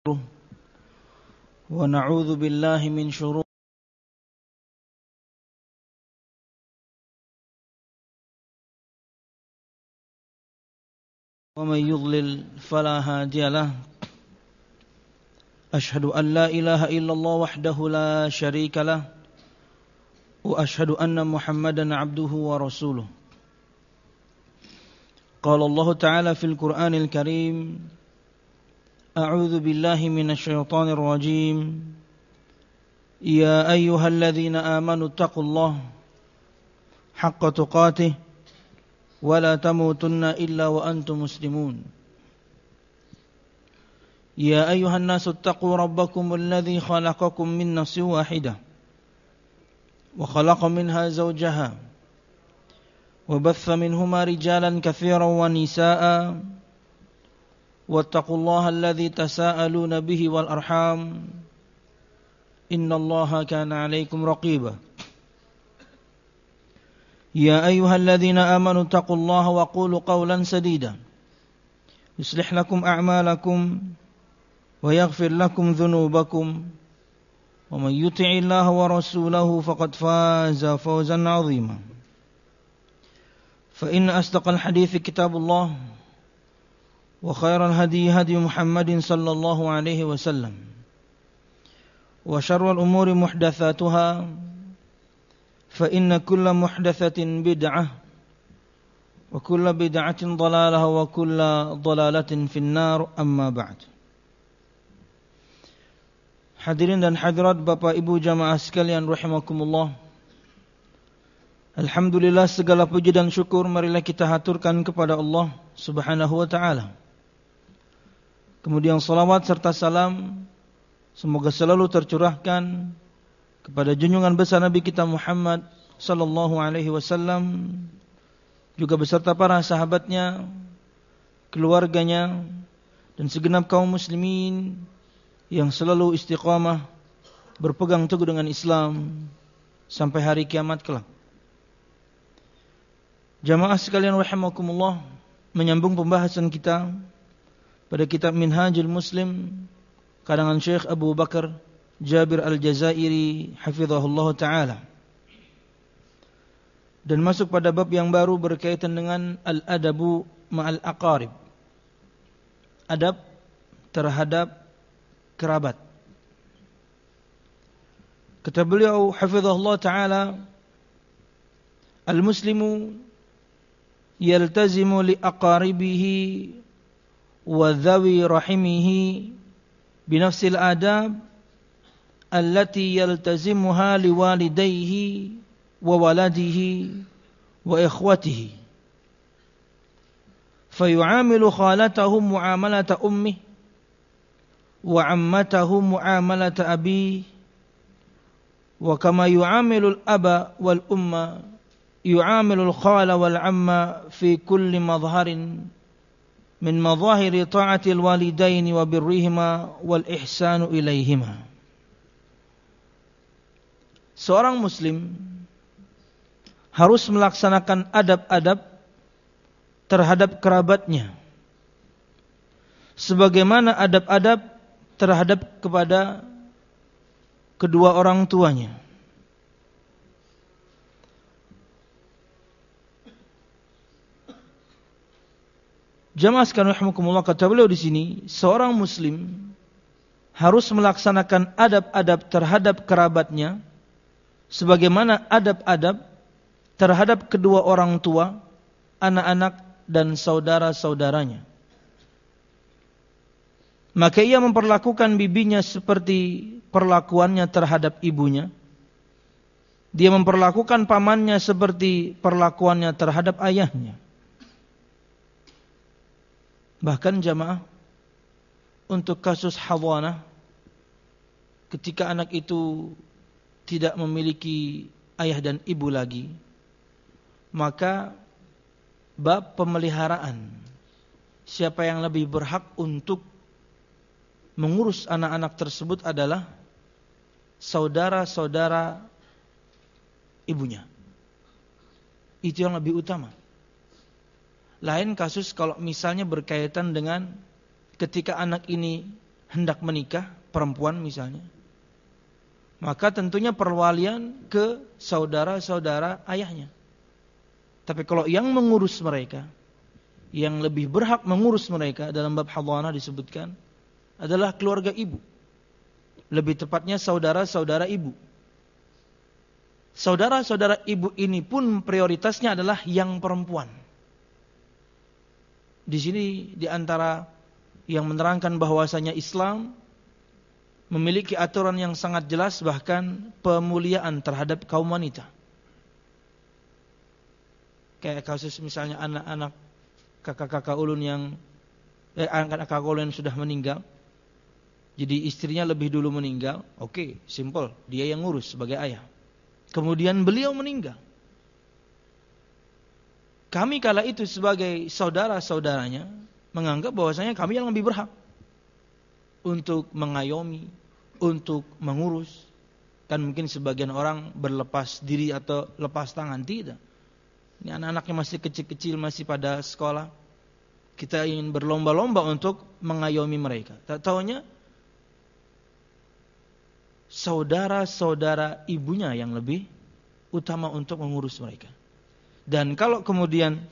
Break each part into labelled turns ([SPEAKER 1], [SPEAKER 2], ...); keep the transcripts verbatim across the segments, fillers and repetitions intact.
[SPEAKER 1] ونعوذ بالله من شرور ومن يضلل فلا هادي له أشهد أن لا إله إلا الله وحده لا شريك له وأشهد أن محمدا عبده ورسوله قال الله تعالى في القرآن الكريم أعوذ بالله من الشيطان الرجيم يا أيها الذين آمنوا اتقوا الله حق تقاته ولا تموتن إلا وأنتم مسلمون يا أيها الناس اتقوا ربكم الذي خلقكم من نفس واحدة وخلق منها زوجها وبث منهما رجالا كثيرا ونساء واتقوا الله الذي تساءلون به والأرحام إن الله كان عليكم رقيبا يا أيها الذين آمنوا اتقوا الله وقولوا قولا سديدا يصلح لكم أعمالكم ويغفر لكم ذنوبكم ومن يطع الله ورسوله فقد فاز فوزا عظيما فإن أصدق الحديث كتاب الله وخير الهدي هدي محمد صلى الله عليه وسلم وشر الأمور محدثاتها فإن كل محدثة بدعة وكل بدعة ضلالة وكل ضلالة في النار أما بعد. Hadirin dan hadirat Bapak Ibu jamaah sekalian rahimakumullah. Alhamdulillah, segala puji dan syukur marilah kita haturkan kepada Allah Subhanahu wa taala. Kemudian salawat serta salam semoga selalu tercurahkan kepada junjungan besar Nabi kita Muhammad sallallahu alaihi wasallam, juga beserta para sahabatnya, keluarganya, dan segenap kaum muslimin yang selalu istiqamah berpegang teguh dengan Islam sampai hari kiamat kelak. Jamaah sekalian rahimakumullah, menyambung pembahasan kita pada kitab Minhajul Muslim karangan Syekh Abu Bakar Jabir Al-Jazairi hafizahullah ta'ala, dan masuk pada bab yang baru berkaitan dengan al-adabu ma'al aqarib, adab terhadap kerabat. Kata beliau hafizahullah ta'ala, al-muslimu yaltazimu li aqaribihi wa dhawi rahimihi binafsil adab allati yaltazimuha liwalidayhi wa waladihi wa ikhwatihi fayu'amilu khalatahu mu'amalata ummih wa ammatahu mu'amalata abih wa kama yu'amilu al-aba wal umma yu'amilu al-khala wal amma fi kulli madharin min madhahiri ta'atil walidaini wa birrihima wal ihsanu ilaihima. Seorang muslim harus melaksanakan adab-adab terhadap kerabatnya sebagaimana adab-adab terhadap kepada kedua orang tuanya. Jamaah sekalian rahimakumullah, kata beliau di sini, seorang muslim harus melaksanakan adab-adab terhadap kerabatnya sebagaimana adab-adab terhadap kedua orang tua, anak-anak dan saudara-saudaranya. Maka ia memperlakukan bibinya seperti perlakuannya terhadap ibunya. Dia memperlakukan pamannya seperti perlakuannya terhadap ayahnya. Bahkan jamaah, untuk kasus hawanah, ketika anak itu tidak memiliki ayah dan ibu lagi, maka bab pemeliharaan, siapa yang lebih berhak untuk mengurus anak-anak tersebut adalah saudara-saudara ibunya. Itu yang lebih utama. Lain kasus kalau misalnya berkaitan dengan ketika anak ini hendak menikah, perempuan misalnya, maka tentunya perwalian ke saudara-saudara ayahnya. Tapi kalau yang mengurus mereka, yang lebih berhak mengurus mereka dalam bab hadhanah disebutkan adalah keluarga ibu. Lebih tepatnya saudara-saudara ibu. Saudara-saudara ibu ini pun prioritasnya adalah yang perempuan. Di sini di antara yang menerangkan bahwasanya Islam memiliki aturan yang sangat jelas, bahkan pemuliaan terhadap kaum wanita. Kayak kasus misalnya anak-anak kakak-kakak ulun yang eh, anak-kakak ulun yang sudah meninggal. Jadi istrinya lebih dulu meninggal. Oke, simple, dia yang ngurus sebagai ayah. Kemudian beliau meninggal. Kami kala itu sebagai saudara-saudaranya menganggap bahwasanya kami yang lebih berhak untuk mengayomi, untuk mengurus. Kan mungkin sebagian orang berlepas diri atau lepas tangan. Tidak. Ini anak-anaknya masih kecil-kecil, masih pada sekolah. Kita ingin berlomba-lomba untuk mengayomi mereka. Tak taunya saudara-saudara ibunya yang lebih utama untuk mengurus mereka. Dan kalau kemudian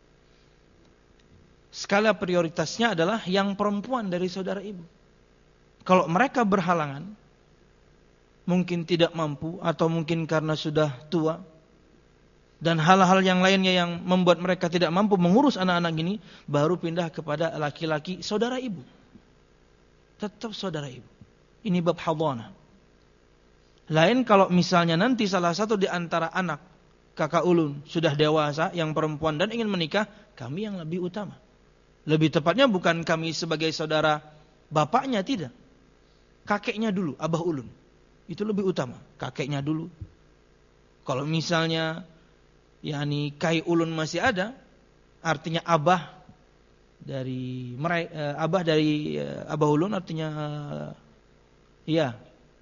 [SPEAKER 1] skala prioritasnya adalah yang perempuan dari saudara ibu. Kalau mereka berhalangan, mungkin tidak mampu atau mungkin karena sudah tua, dan hal-hal yang lainnya yang membuat mereka tidak mampu mengurus anak-anak ini, baru pindah kepada laki-laki saudara ibu. Tetap saudara ibu. Ini bab hadhanah. Lain kalau misalnya nanti salah satu di antara anak kakak ulun sudah dewasa, yang perempuan dan ingin menikah, kami yang lebih utama. Lebih tepatnya bukan kami sebagai saudara bapaknya, tidak. Kakeknya dulu, abah ulun. Itu lebih utama, kakeknya dulu. Kalau misalnya yakni kai ulun masih ada, artinya abah dari mereka, abah dari abah ulun artinya ya.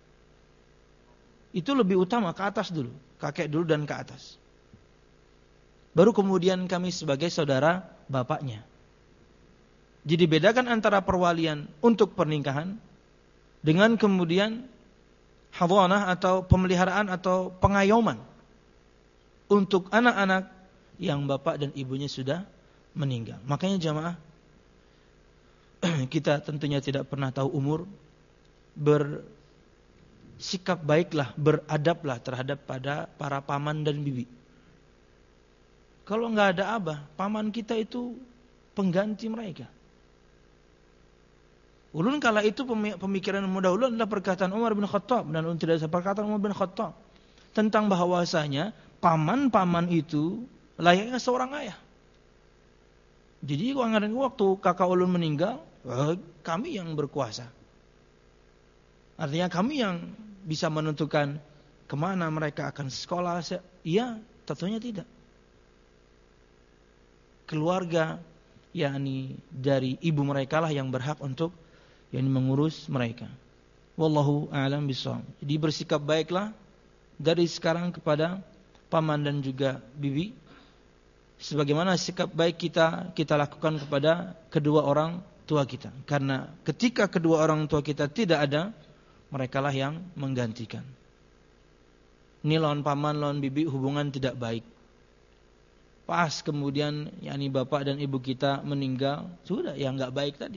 [SPEAKER 1] Itu lebih utama, ke atas dulu, kakek dulu dan ke atas. Baru kemudian kami sebagai saudara bapaknya. Jadi bedakan antara perwalian untuk pernikahan dengan kemudian hadhanah atau pemeliharaan atau pengayoman untuk anak-anak yang bapak dan ibunya sudah meninggal. Makanya jamaah, kita tentunya tidak pernah tahu umur, bersikap baiklah, beradablah terhadap pada para paman dan bibi. Kalau enggak ada abah, paman kita itu pengganti mereka. Ulun kala itu pemikiran muda ulun adalah perkataan Umar bin Khattab, dan ulun tidak ada perkataan Umar bin Khattab tentang bahwasanya paman-paman itu layaknya seorang ayah. Jadi waktu kakak ulun meninggal, kami yang berkuasa. Artinya kami yang bisa menentukan kemana mereka akan sekolah. Iya, tentunya tidak. Keluarga, yakni dari ibu mereka lah yang berhak untuk yang mengurus mereka. Wallahu a'lam bishawab. Jadi bersikap baiklah dari sekarang kepada paman dan juga bibi, sebagaimana sikap baik kita kita lakukan kepada kedua orang tua kita. Karena ketika kedua orang tua kita tidak ada, merekalah yang menggantikan. Ini lawan paman, lawan bibi hubungan tidak baik. Pas kemudian yakni bapak dan ibu kita meninggal, sudah yang enggak baik tadi.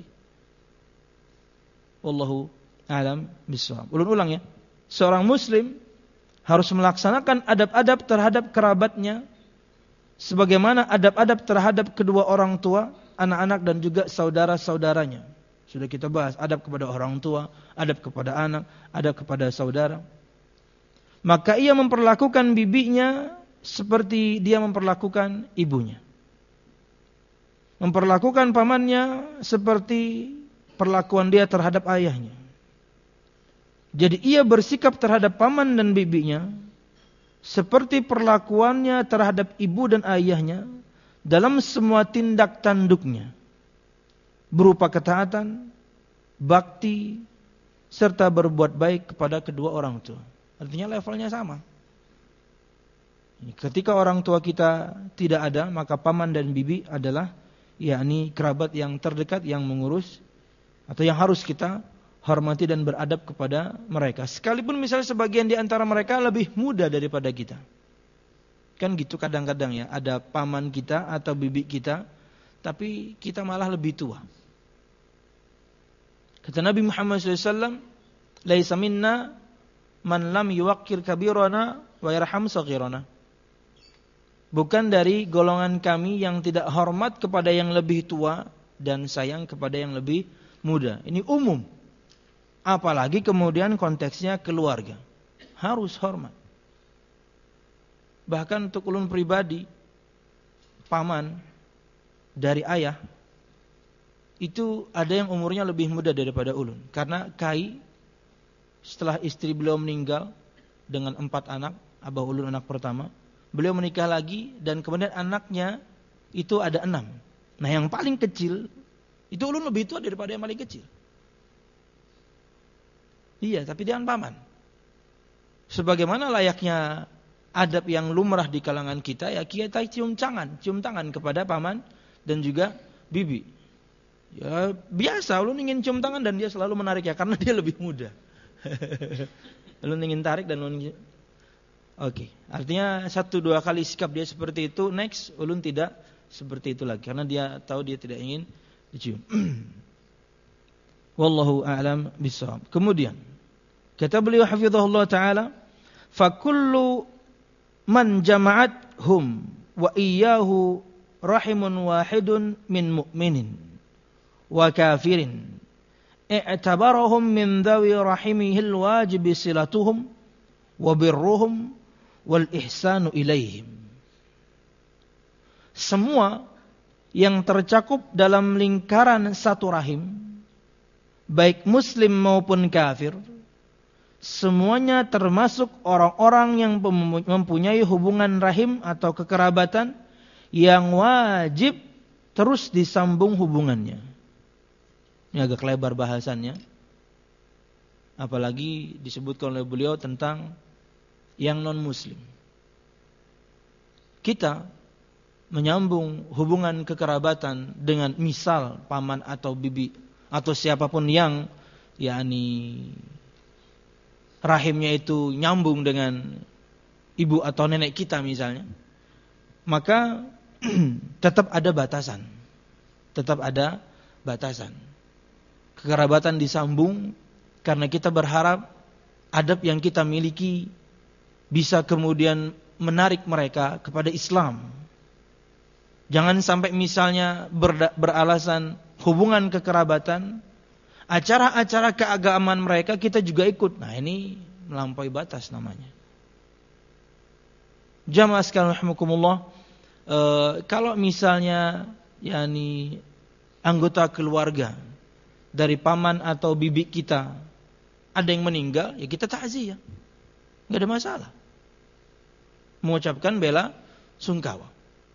[SPEAKER 1] Wallahu a'lam bishawab. Ulang-ulang ya. Seorang muslim harus melaksanakan adab-adab terhadap kerabatnya sebagaimana adab-adab terhadap kedua orang tua, anak-anak dan juga saudara-saudaranya. Sudah kita bahas adab kepada orang tua, adab kepada anak, adab kepada saudara. Maka ia memperlakukan bibinya seperti dia memperlakukan ibunya. Memperlakukan pamannya seperti perlakuan dia terhadap ayahnya. Jadi ia bersikap terhadap paman dan bibinya seperti perlakuannya terhadap ibu dan ayahnya dalam semua tindak tanduknya, berupa ketaatan, bakti, serta berbuat baik kepada kedua orang tua. Artinya levelnya sama. Ketika orang tua kita tidak ada, maka paman dan bibi adalah yakni kerabat yang terdekat yang mengurus atau yang harus kita hormati dan beradab kepada mereka. Sekalipun misalnya sebagian di antara mereka lebih muda daripada kita. Kan gitu kadang-kadang ya, ada paman kita atau bibi kita, tapi kita malah lebih tua. Kata Nabi Muhammad shallallahu alaihi wasallam, "Laisa minna man lam yuwaqqir kabirana wa yarham saghirana." Bukan dari golongan kami yang tidak hormat kepada yang lebih tua dan sayang kepada yang lebih muda. Ini umum. Apalagi kemudian konteksnya keluarga. Harus hormat. Bahkan untuk ulun pribadi, paman dari ayah, itu ada yang umurnya lebih muda daripada ulun. Karena Kai, setelah istri beliau meninggal dengan empat anak, abah ulun anak pertama, beliau menikah lagi dan kemudian anaknya itu ada enam. Nah yang paling kecil, itu ulun lebih tua daripada yang paling kecil. Iya, tapi dia paman. Sebagaimana layaknya adab yang lumrah di kalangan kita, ya kita cium tangan, cium tangan kepada paman dan juga bibi. Ya biasa, ulun ingin cium tangan dan dia selalu menarik ya, karena dia lebih muda. Ulun ingin tarik dan ulun. Oke, okay. Artinya satu dua kali sikap dia seperti itu, next ulun tidak seperti itu lagi, karena dia tahu dia tidak ingin dicium. Wallahu a'lam bishawab. Kemudian kata beliau hafizahullah taala, fa kullu man jama'athum wa iyyahu rahimun wahidun min mu'minin wa kafirin i'tabarahum min dhawi rahimihil wajib silatuhum wa birruhum wal ihsanu ilaihim. Semua yang tercakup dalam lingkaran satu rahim, baik muslim maupun kafir, semuanya termasuk orang-orang yang mempunyai hubungan rahim atau kekerabatan yang wajib terus disambung hubungannya. Ini agak lebar bahasannya. Apalagi disebutkan oleh beliau tentang yang non-muslim. Kita menyambung hubungan kekerabatan dengan misal paman atau bibi atau siapapun yang yakni rahimnya itu nyambung dengan ibu atau nenek kita misalnya, maka tetap ada batasan. Tetap ada batasan. Kekerabatan disambung karena kita berharap adab yang kita miliki bisa kemudian menarik mereka kepada Islam. Jangan sampai misalnya ber- beralasan hubungan kekerabatan, acara-acara keagamaan mereka kita juga ikut. Nah ini melampaui batas namanya. Jamaah sekalian rahimakumullah, e, kalau misalnya yakni anggota keluarga dari paman atau bibi kita ada yang meninggal, ya kita takziah, nggak ada masalah. Mengucapkan bela sungkawa.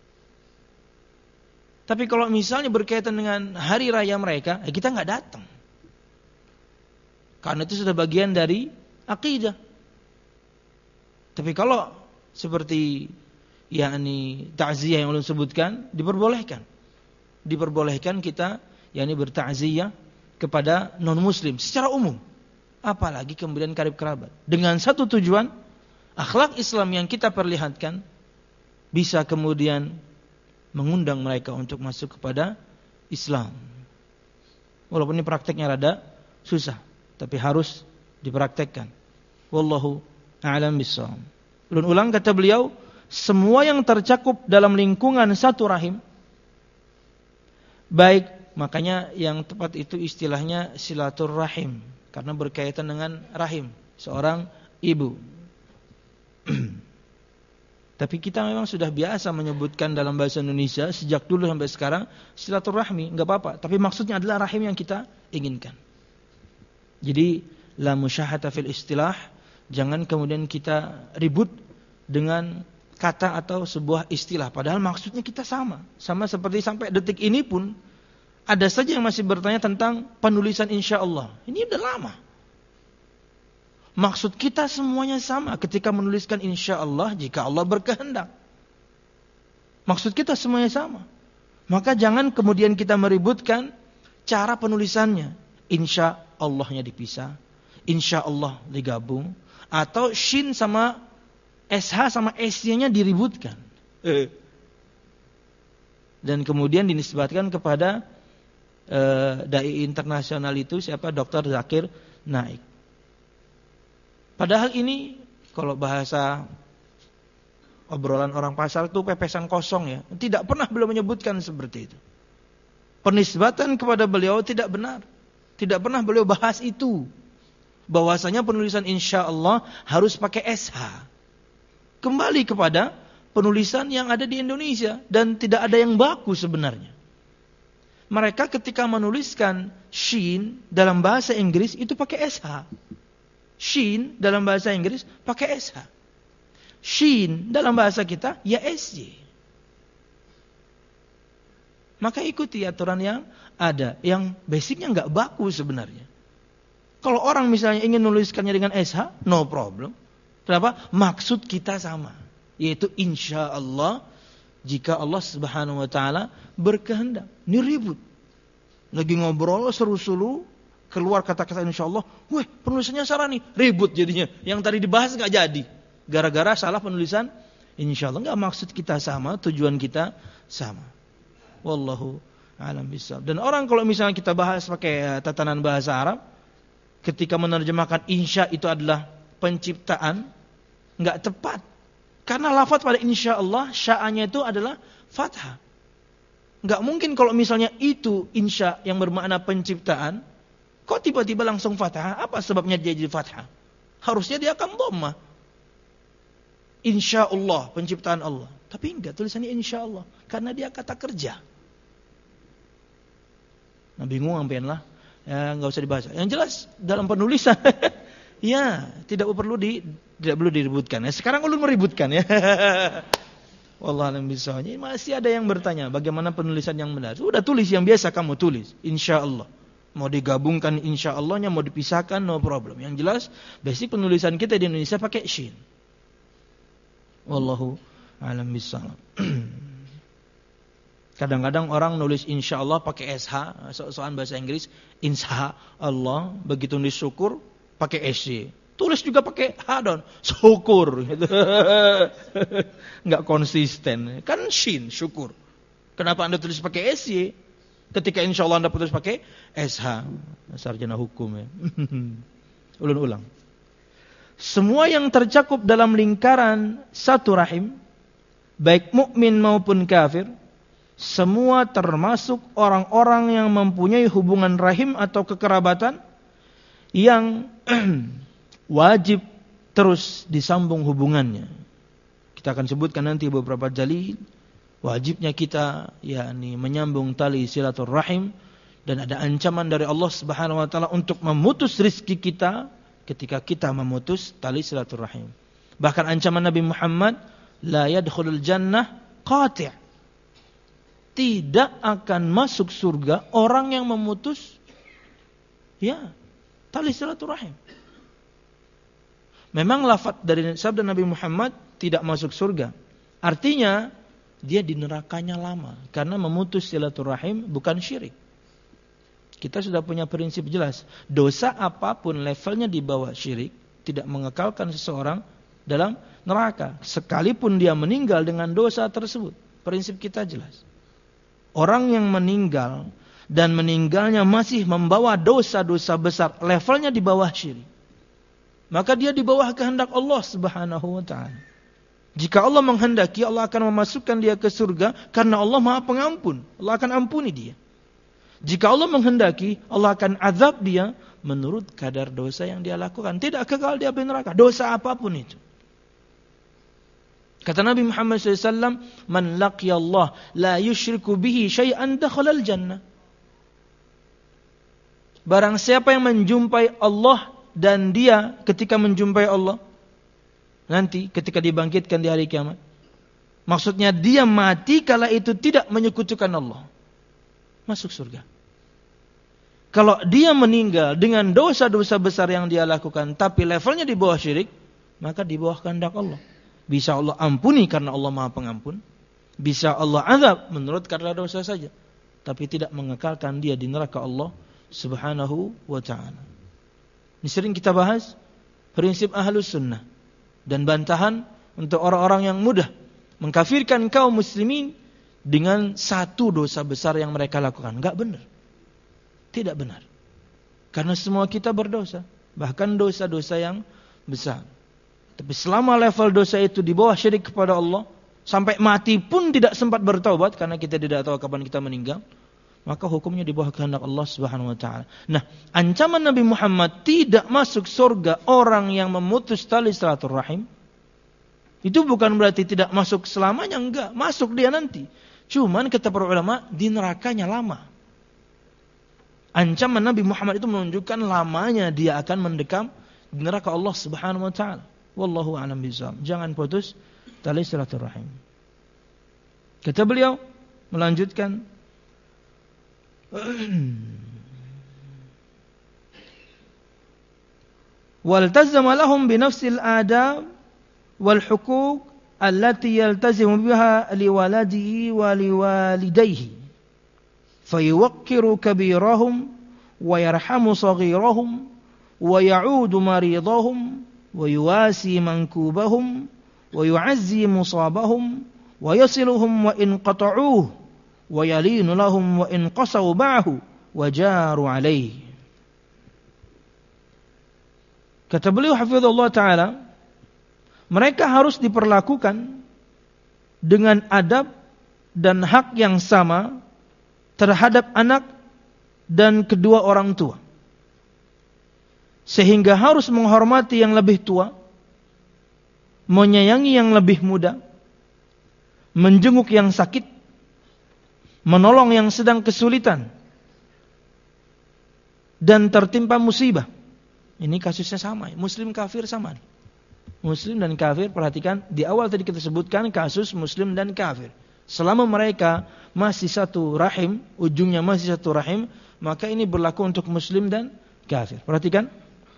[SPEAKER 1] Tapi kalau misalnya berkaitan dengan hari raya mereka, ya kita nggak datang. Karena itu sudah bagian dari akidah. Tapi kalau seperti yakni takziah yang ulun sebutkan, diperbolehkan. Diperbolehkan kita yakni bertakziah kepada non muslim secara umum. Apalagi kemudian karib kerabat. Dengan satu tujuan, akhlak Islam yang kita perlihatkan bisa kemudian mengundang mereka untuk masuk kepada Islam. Walaupun ini prakteknya rada susah, tapi harus dipraktekkan. Wallahu a'lam bishawab. Ulun ulang kata beliau, semua yang tercakup dalam lingkungan satu rahim, baik, makanya yang tepat itu istilahnya silaturrahim, karena berkaitan dengan rahim seorang ibu. Tapi kita memang sudah biasa menyebutkan dalam bahasa Indonesia sejak dulu sampai sekarang silaturahmi, enggak apa-apa, tapi maksudnya adalah rahim yang kita inginkan. Jadi la musyahata fil istilah, jangan kemudian kita ribut dengan kata atau sebuah istilah, padahal maksudnya kita sama. Sama seperti sampai detik ini pun ada saja yang masih bertanya tentang penulisan insyaallah. Ini udah lama. Maksud kita semuanya sama ketika menuliskan insyaallah jika Allah berkehendak. Maksud kita semuanya sama. Maka jangan kemudian kita meributkan cara penulisannya. Insya Allahnya dipisah, insya Allah digabung, atau shin sama sh sama s-nya diributkan. Dan kemudian dinisbatkan kepada uh, dai internasional itu siapa? dokter Zakir Naik. Padahal ini kalau bahasa obrolan orang pasar itu pepesan kosong ya. Tidak pernah beliau menyebutkan seperti itu. Penisbatan kepada beliau tidak benar. Tidak pernah beliau bahas itu. Bahwasanya penulisan insya Allah harus pakai sh. Kembali kepada penulisan yang ada di Indonesia. Dan tidak ada yang baku sebenarnya. Mereka ketika menuliskan shin dalam bahasa Inggris itu pakai sh. Shin dalam bahasa Inggris pakai sh. Shin dalam bahasa kita ya sj. Maka ikuti aturan yang ada, yang basicnya nggak baku sebenarnya. Kalau orang misalnya ingin menuliskannya dengan sh, no problem. Kenapa? Maksud kita sama, yaitu insya Allah jika Allah Subhanahu Wa Taala berkehendak. Ini ribut. Lagi ngobrol seru-seru, keluar kata-kata insya Allah, weh penulisannya salah nih, ribut jadinya. Yang tadi dibahas nggak jadi, gara-gara salah penulisan insya Allah. Nggak, maksud kita sama, tujuan kita sama. Wallahu a'lam bishawab. Dan orang kalau misalnya kita bahas pakai tatanan bahasa Arab, ketika menerjemahkan insya itu adalah penciptaan, nggak tepat. Karena lafaz pada insya Allah, sya'anya itu adalah fathah. Nggak mungkin kalau misalnya itu insya yang bermakna penciptaan, kok tiba-tiba langsung fathah? Apa sebabnya dia jadi fathah? Harusnya dia akan dhammah. Insya Allah, penciptaan Allah. Tapi enggak, tulisannya insya Allah. Karena dia kata kerja. Nah bingung sampean lah. Ya enggak usah dibahas. Yang jelas dalam penulisan ya, tidak perlu di tidak perlu diributkan. Ya, sekarang ulun meributkan ya. Wallahu a'lam bishawab. Masih ada yang bertanya bagaimana penulisan yang benar. Sudah tulis yang biasa kamu tulis, insya Allah. Mau digabungkan insya Allahnya, mau dipisahkan no problem. Yang jelas basic penulisan kita di Indonesia pakai shin. Wallahu a'lam bishawab. Kadang-kadang orang nulis insya Allah pakai sh, soal bahasa Inggris, insya Allah, begitu nulis syukur pakai sj. Tulis juga pakai h don, syukur. Enggak konsisten. Kan shin, syukur. Kenapa Anda tulis pakai sj? Ketika insya Allah Anda tulis pakai sh. Sarjana hukum ya. Ulun ulang. Semua yang tercakup dalam lingkaran satu rahim, baik mukmin maupun kafir, semua termasuk orang-orang yang mempunyai hubungan rahim atau kekerabatan yang wajib terus disambung hubungannya. Kita akan sebutkan nanti beberapa dalil wajibnya kita yakni menyambung tali silaturahim, dan ada ancaman dari Allah Subhanahu wa taala untuk memutus rezeki kita ketika kita memutus tali silaturahim. Bahkan ancaman Nabi Muhammad, la yadkhulul jannah qati'. Tidak akan masuk surga orang yang memutus ya tali silaturahim. Memang lafaz dari sabda Nabi Muhammad tidak masuk surga. Artinya dia di nerakanya lama karena memutus silaturahim bukan syirik. Kita sudah punya prinsip jelas. Dosa apapun levelnya di bawah syirik tidak mengekalkan seseorang dalam neraka sekalipun dia meninggal dengan dosa tersebut. Prinsip kita jelas. Orang yang meninggal dan meninggalnya masih membawa dosa-dosa besar, levelnya di bawah syirik, maka dia di bawah kehendak Allah Subhanahu wa taala. Jika Allah menghendaki, Allah akan memasukkan dia ke surga karena Allah Maha Pengampun. Allah akan ampuni dia. Jika Allah menghendaki, Allah akan azab dia menurut kadar dosa yang dia lakukan. Tidak kekal dia di neraka, dosa apapun itu. Kata Nabi Muhammad shallallahu alaihi wasallam, "Man laqiya Allah la yushriku bihi syai'an dakhalal jannah." Barang siapa yang menjumpai Allah dan dia ketika menjumpai Allah nanti ketika dibangkitkan di hari kiamat, maksudnya dia mati kala itu tidak menyekutukan Allah, masuk surga. Kalau dia meninggal dengan dosa-dosa besar yang dia lakukan tapi levelnya di bawah syirik, maka di bawah kehendak Allah. Bisa Allah ampuni karena Allah Maha Pengampun, bisa Allah azab menurut karena dosa saja, tapi tidak mengekalkan dia di neraka Allah Subhanahu wa ta'ala. Ini sering kita bahas prinsip Ahlus Sunnah dan bantahan untuk orang-orang yang mudah mengkafirkan kaum muslimin dengan satu dosa besar yang mereka lakukan. Enggak benar. Tidak benar. Karena semua kita berdosa, bahkan dosa-dosa yang besar. Tapi selama level dosa itu di bawah syirik kepada Allah, sampai mati pun tidak sempat bertaubat karena kita tidak tahu kapan kita meninggal, maka hukumnya di bawah kehendak Allah Subhanahu wa taala. Nah, ancaman Nabi Muhammad tidak masuk surga orang yang memutus tali silaturahim, itu bukan berarti tidak masuk selamanya, enggak, masuk dia nanti. Cuman kata para ulama, di nerakanya lama. Ancaman Nabi Muhammad itu menunjukkan lamanya dia akan mendekam di neraka Allah Subhanahu wa taala. Wallahu a'lam bishawab. Jangan putus tali silaturahim. Kata beliau melanjutkan, waltazama lahum binafsil adab wal huquq allati yaltazimu biha liwaladihi wa liwalidayhi fayuwaqqiru kabirahum wa yarhamu saghirahum wa ya'udu maridahum wa yuwasi mankubahum wa yu'azzi musabahum wa yasiluhum wa in qata'uhu wa yalinu lahum wa in qasaw ba'hu wa jaru alaihi. Kata beliau hafizahullah ta'ala, mereka harus diperlakukan dengan adab dan hak yang sama terhadap anak dan kedua orang tua. Sehingga harus menghormati yang lebih tua, menyayangi yang lebih muda, menjenguk yang sakit, menolong yang sedang kesulitan, dan tertimpa musibah. Ini kasusnya sama, muslim kafir sama. Muslim dan kafir, perhatikan di awal tadi kita sebutkan kasus muslim dan kafir. Selama mereka masih satu rahim, ujungnya masih satu rahim, maka ini berlaku untuk muslim dan kafir. Perhatikan.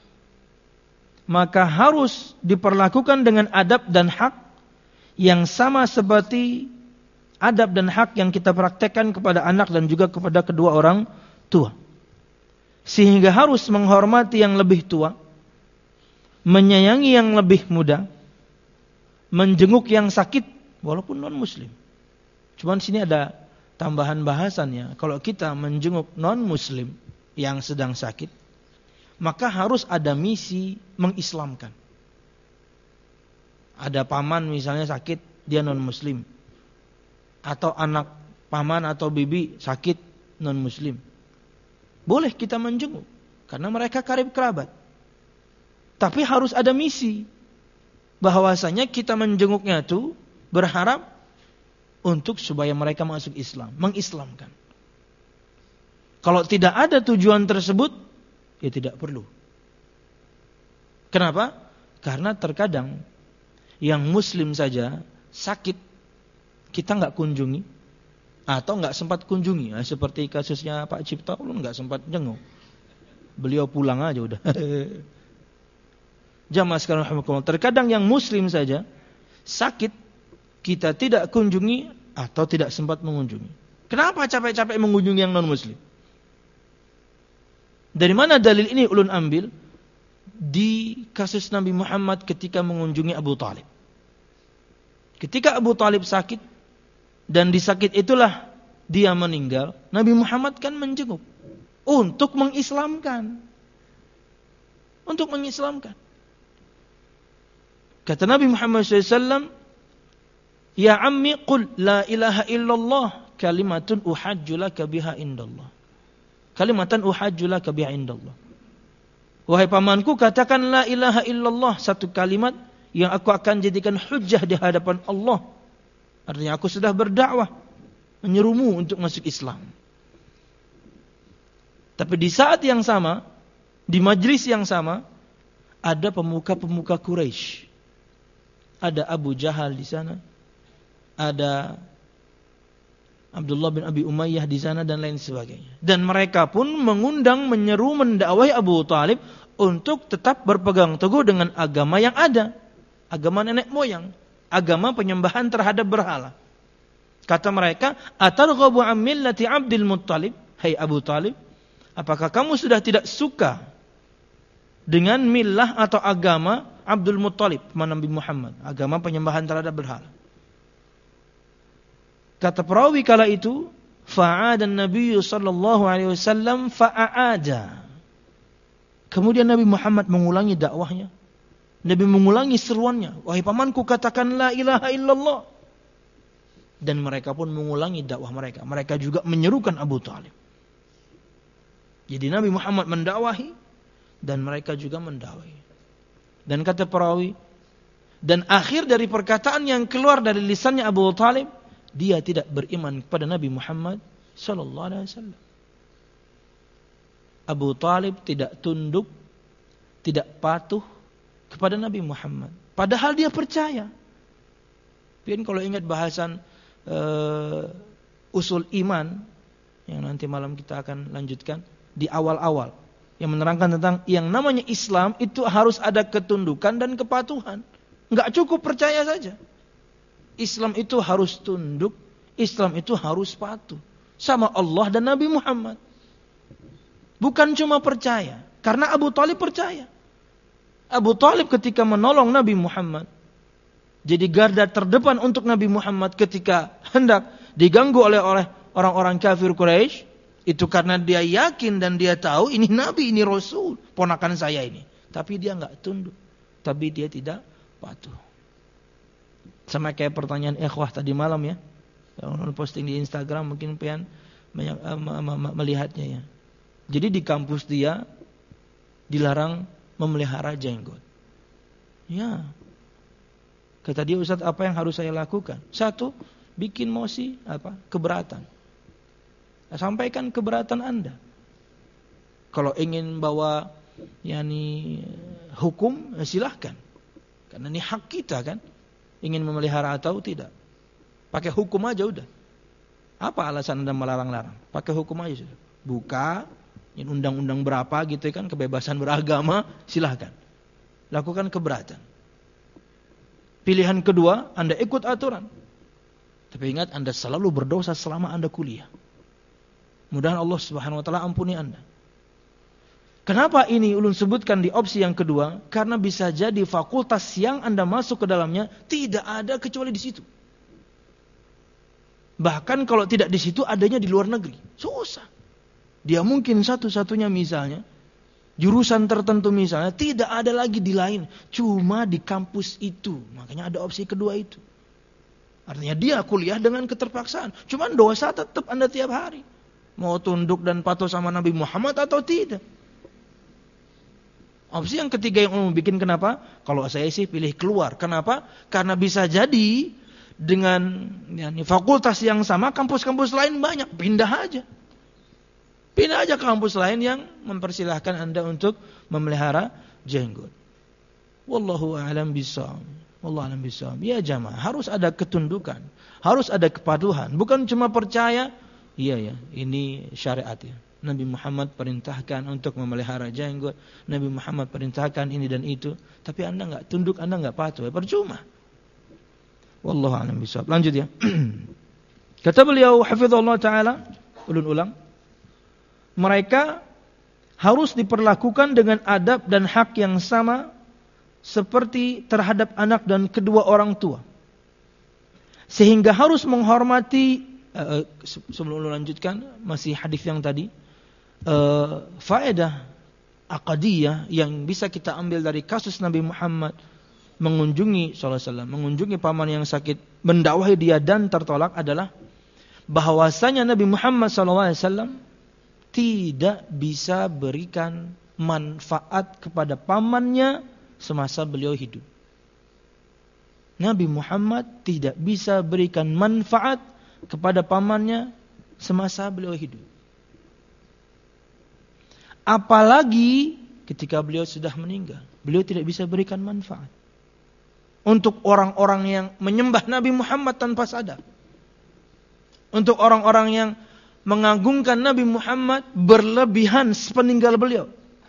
[SPEAKER 1] Maka harus diperlakukan dengan adab dan hak yang sama seperti adab dan hak yang kita praktekkan kepada anak dan juga kepada kedua orang tua. Sehingga harus menghormati yang lebih tua, menyayangi yang lebih muda, menjenguk yang sakit walaupun non muslim. Cuman sini ada tambahan bahasannya. Kalau kita menjenguk non muslim yang sedang sakit, maka harus ada misi mengislamkan. Ada paman misalnya sakit, dia non muslim. Atau anak paman atau bibi sakit non muslim. Boleh kita menjenguk karena mereka karib kerabat. Tapi harus ada misi. Bahwasanya kita menjenguknya itu berharap untuk supaya mereka masuk Islam, mengislamkan. Kalau tidak ada tujuan tersebut, ya tidak perlu. Kenapa? Karena terkadang yang muslim saja sakit, kita nggak kunjungi atau nggak sempat kunjungi. Nah, seperti kasusnya Pak Cipta, ulun nggak sempat jenguk. Beliau pulang aja udah. Jamaah sekalian rahimakumullah, terkadang yang muslim saja sakit, kita tidak kunjungi atau tidak sempat mengunjungi. Kenapa capek-capek mengunjungi yang non muslim? Dari mana dalil ini ulun ambil? Di kasus Nabi Muhammad ketika mengunjungi Abu Talib. Ketika Abu Talib sakit, dan di sakit itulah dia meninggal, Nabi Muhammad kan menjenguk untuk mengislamkan. Untuk mengislamkan. Kata Nabi Muhammad shallallahu alaihi wasallam, ya ammi qul la ilaha illallah kalimatun uhajju laka biha indallah. Kalimatan uhajju laka biha indallah. Wahai pamanku, katakan la ilaha illallah, satu kalimat yang aku akan jadikan hujjah di hadapan Allah. Artinya aku sudah berdakwah, menyerumu untuk masuk Islam. Tapi di saat yang sama, di majlis yang sama, ada pemuka-pemuka Quraisy. Ada Abu Jahal di sana, ada Abdullah bin Abi Umayyah di sana dan lain sebagainya. Dan mereka pun mengundang, menyeru, mendakwahi Abu Talib untuk tetap berpegang teguh dengan agama yang ada, agama nenek moyang, agama penyembahan terhadap berhala. Kata mereka, atarghabu an millati Abdul Muttalib, hai Abu Talib, apakah kamu sudah tidak suka dengan millah atau agama Abdul Muttalib, teman Nabi Muhammad, agama penyembahan terhadap berhala? Kata perawi kala itu, fa'ada Nabi sallallahu alaihi wasallam fa'aada. Kemudian Nabi Muhammad mengulangi dakwahnya. Nabi mengulangi seruannya, wahai pamanku, katakan la ilaha illallah. Dan mereka pun mengulangi dakwah mereka. Mereka juga menyerukan Abu Talib. Jadi Nabi Muhammad mendakwahi dan mereka juga mendakwahi. Dan kata perawi, dan akhir dari perkataan yang keluar dari lisannya Abu Talib, dia tidak beriman kepada Nabi Muhammad sallallahu alaihi wasallam. Abu Talib tidak tunduk, tidak patuh kepada Nabi Muhammad. Padahal dia percaya. Pian kalau ingat bahasan uh, usul iman yang nanti malam kita akan lanjutkan di awal-awal, yang menerangkan tentang yang namanya Islam itu harus ada ketundukan dan kepatuhan. Enggak cukup percaya saja. Islam itu harus tunduk, Islam itu harus patuh sama Allah dan Nabi Muhammad. Bukan cuma percaya, karena Abu Talib percaya. Abu Talib ketika menolong Nabi Muhammad, jadi garda terdepan untuk Nabi Muhammad ketika hendak diganggu oleh oleh orang-orang kafir Quraisy, itu karena dia yakin dan dia tahu ini Nabi, ini Rasul, ponakan saya ini. Tapi dia enggak tunduk, tapi dia tidak patuh. Sama kayak pertanyaan ikhwah tadi malam ya, yang posting di Instagram mungkin pian banyak uh, melihatnya ya. Jadi di kampus dia dilarang memelihara jenggot. Ya. Kata dia, Ustaz, apa yang harus saya lakukan? Satu, bikin mosi apa? Keberatan. Sampaikan keberatan Anda. Kalau ingin bawa yani hukum, ya silahkan. Karena ini hak kita kan. Ingin memelihara atau tidak. Pakai hukum aja udah. Apa alasan Anda melarang-larang? Pakai hukum aja sudah. Buka ini undang-undang berapa gitu kan, kebebasan beragama, silahkan. Lakukan keberatan. Pilihan kedua, Anda ikut aturan. Tapi ingat, Anda selalu berdosa selama Anda kuliah. Mudah-mudahan Allah Subhanahu wa taala ampuni Anda. Kenapa ini ulun sebutkan di opsi yang kedua? Karena bisa jadi fakultas yang Anda masuk ke dalamnya tidak ada kecuali di situ. Bahkan kalau tidak di situ, adanya di luar negeri. Susah. Dia mungkin satu-satunya misalnya, jurusan tertentu misalnya, tidak ada lagi di lain. Cuma di kampus itu. Makanya ada opsi kedua itu. Artinya dia kuliah dengan keterpaksaan. Cuma dosa tetap Anda tiap hari. Mau tunduk dan patuh sama Nabi Muhammad atau tidak. Opsi yang ketiga yang umum bikin kenapa? Kalau saya sih pilih keluar. Kenapa? Karena bisa jadi dengan yani, fakultas yang sama, kampus-kampus lain banyak. Pindah aja. Pindah aja ke kampus lain yang mempersilahkan Anda untuk memelihara jenggot. Wallahu a'lam bishawab. Wallahu a'lam bishawab. Ya jamaah, harus ada ketundukan, harus ada kepatuhan. Bukan cuma percaya, iya ya, ini syariat ya. Nabi Muhammad perintahkan untuk memelihara jenggot, Nabi Muhammad perintahkan ini dan itu, tapi Anda enggak tunduk, Anda enggak patuh, ya percuma. Wallahu a'lam bishawab. Lanjut ya. Kata beliau hafizahullah taala, ulun ulang, mereka harus diperlakukan dengan adab dan hak yang sama seperti terhadap anak dan kedua orang tua. Sehingga harus menghormati, uh, sebelum lanjutkan masih hadis yang tadi, uh, faedah aqadiyah yang bisa kita ambil dari kasus Nabi Muhammad mengunjungi sallallahu alaihi wasallam, mengunjungi paman yang sakit, mendakwahi dia dan tertolak adalah bahwasanya Nabi Muhammad sallallahu alaihi wasallam tidak bisa berikan manfaat kepada pamannya semasa beliau hidup. Nabi Muhammad tidak bisa berikan manfaat kepada pamannya semasa beliau hidup. Apalagi ketika beliau sudah meninggal, beliau tidak bisa berikan manfaat. Untuk orang-orang yang menyembah Nabi Muhammad tanpa sadar. Untuk orang-orang yang mengagungkan Nabi Muhammad berlebihan sepeninggal beliau.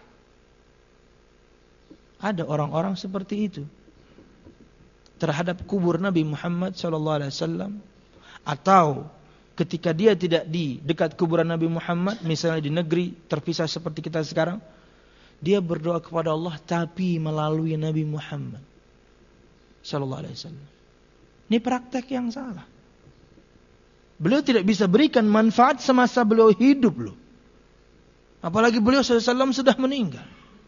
[SPEAKER 1] Ada orang-orang seperti itu terhadap kubur Nabi Muhammad sallallahu alaihi wasallam, atau ketika dia tidak di dekat kuburan Nabi Muhammad, misalnya di negeri terpisah seperti kita sekarang, dia berdoa kepada Allah tapi melalui Nabi Muhammad sallallahu alaihi wasallam. Ini praktek yang salah. Beliau tidak bisa berikan manfaat semasa beliau hidup loh. Apalagi beliau sallallahu alaihi wasallam sudah meninggal.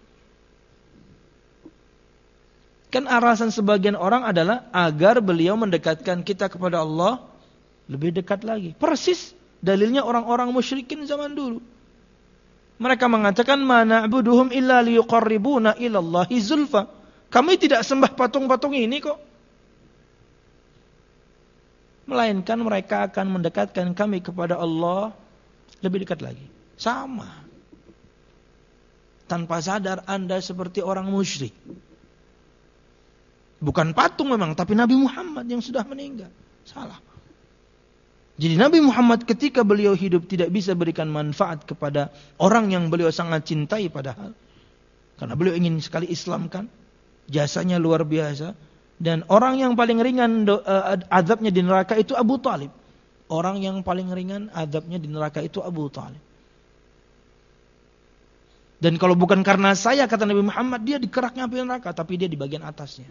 [SPEAKER 1] Kan alasan sebagian orang adalah agar beliau mendekatkan kita kepada Allah lebih dekat lagi. Persis dalilnya orang-orang musyrikin zaman dulu. Mereka mengatakan ma na'buduhum illa liyuqarribuna ila Allahi zulfa. Kami tidak sembah patung-patung ini kok. Melainkan mereka akan mendekatkan kami kepada Allah lebih dekat lagi. Sama. Tanpa sadar Anda seperti orang musyrik. Bukan patung memang, tapi Nabi Muhammad yang sudah meninggal. Salah. Jadi Nabi Muhammad ketika beliau hidup tidak bisa berikan manfaat kepada orang yang beliau sangat cintai padahal. Karena beliau ingin sekali Islamkan. Jasanya luar biasa. Dan orang yang paling ringan uh, azabnya di neraka itu Abu Talib. Orang yang paling ringan azabnya di neraka itu Abu Talib. Dan kalau bukan karena saya, kata Nabi Muhammad, dia di keraknya api neraka, tapi dia di bagian atasnya.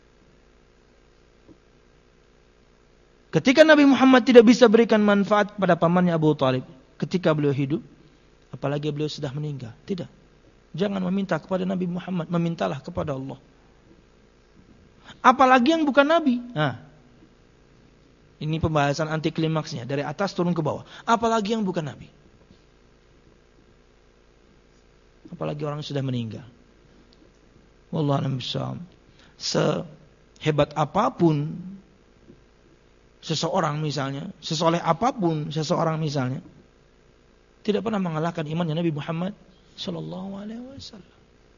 [SPEAKER 1] Ketika Nabi Muhammad tidak bisa berikan manfaat pada pamannya Abu Talib ketika beliau hidup, apalagi beliau sudah meninggal. Tidak. Jangan meminta kepada Nabi Muhammad, memintalah kepada Allah. Apalagi yang bukan Nabi. Nah, ini pembahasan anti klimaksnya, dari atas turun ke bawah. Apalagi yang bukan Nabi. Apalagi orang yang sudah meninggal. Wallahu a'lam bishawab. Sehebat apapun seseorang misalnya, sesoleh apapun seseorang misalnya, tidak pernah mengalahkan imannya Nabi Muhammad sallallahu alaihi wasallam.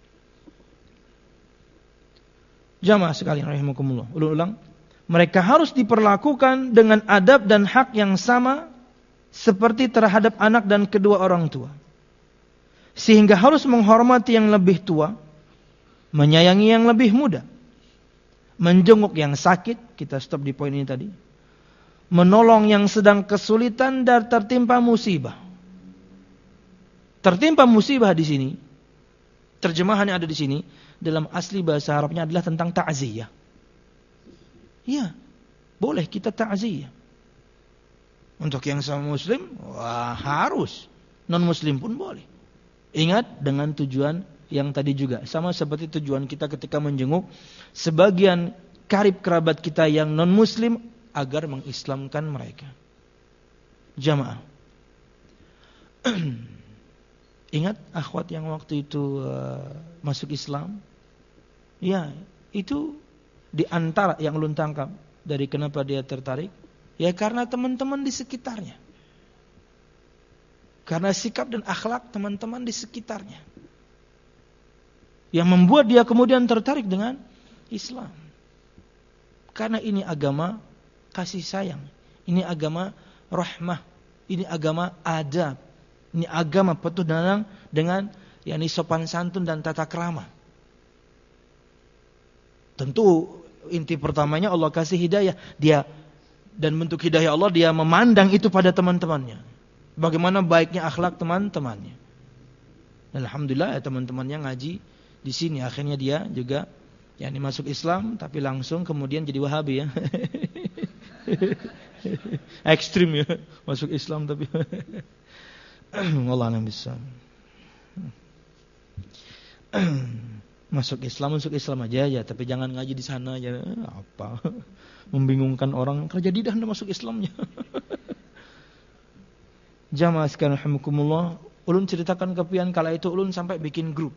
[SPEAKER 1] Jamaah sekalian rahimakumullah. Ulang-ulang, mereka harus diperlakukan dengan adab dan hak yang sama seperti terhadap anak dan kedua orang tua. Sehingga harus menghormati yang lebih tua, menyayangi yang lebih muda, menjenguk yang sakit, kita stop di poin ini tadi, menolong yang sedang kesulitan dan tertimpa musibah. Tertimpa musibah di sini, terjemahannya ada di sini, dalam asli bahasa Arabnya adalah tentang ta'ziyah. Iya, boleh kita ta'ziyah. Untuk yang sama muslim, wah harus. Non muslim pun boleh. Ingat dengan tujuan yang tadi juga. Sama seperti tujuan kita ketika menjenguk sebagian karib kerabat kita yang non muslim, agar mengislamkan mereka. Jamaah. Ingat akhwat yang waktu itu uh, masuk Islam? Ya, itu di antara yang ulun tangkap dari kenapa dia tertarik, ya karena teman-teman di sekitarnya. Karena sikap dan akhlak teman-teman di sekitarnya. Yang membuat dia kemudian tertarik dengan Islam. Karena ini agama kasih sayang. Ini agama rahmah. Ini agama adab. Ini agama penuh dengan dengan yakni sopan santun dan tata krama. Tentu inti pertamanya Allah kasih hidayah. Dia dan bentuk hidayah Allah dia memandang itu pada teman-temannya. Bagaimana baiknya akhlak teman-temannya. Dan alhamdulillah ya, teman-temannya ngaji di sini. Akhirnya dia juga yakni masuk Islam tapi langsung kemudian jadi Wahabi ya. Ekstrim ya, masuk Islam tapi wallahu a'lam bishawab. Masuk Islam, masuk Islam aja ya, tapi jangan ngaji di sana ya. Apa? Membingungkan orang, kerja di dah masuk Islamnya. Jamaah sekalian rahimakumullah, ulun ceritakan ke pian kala itu ulun sampai bikin grup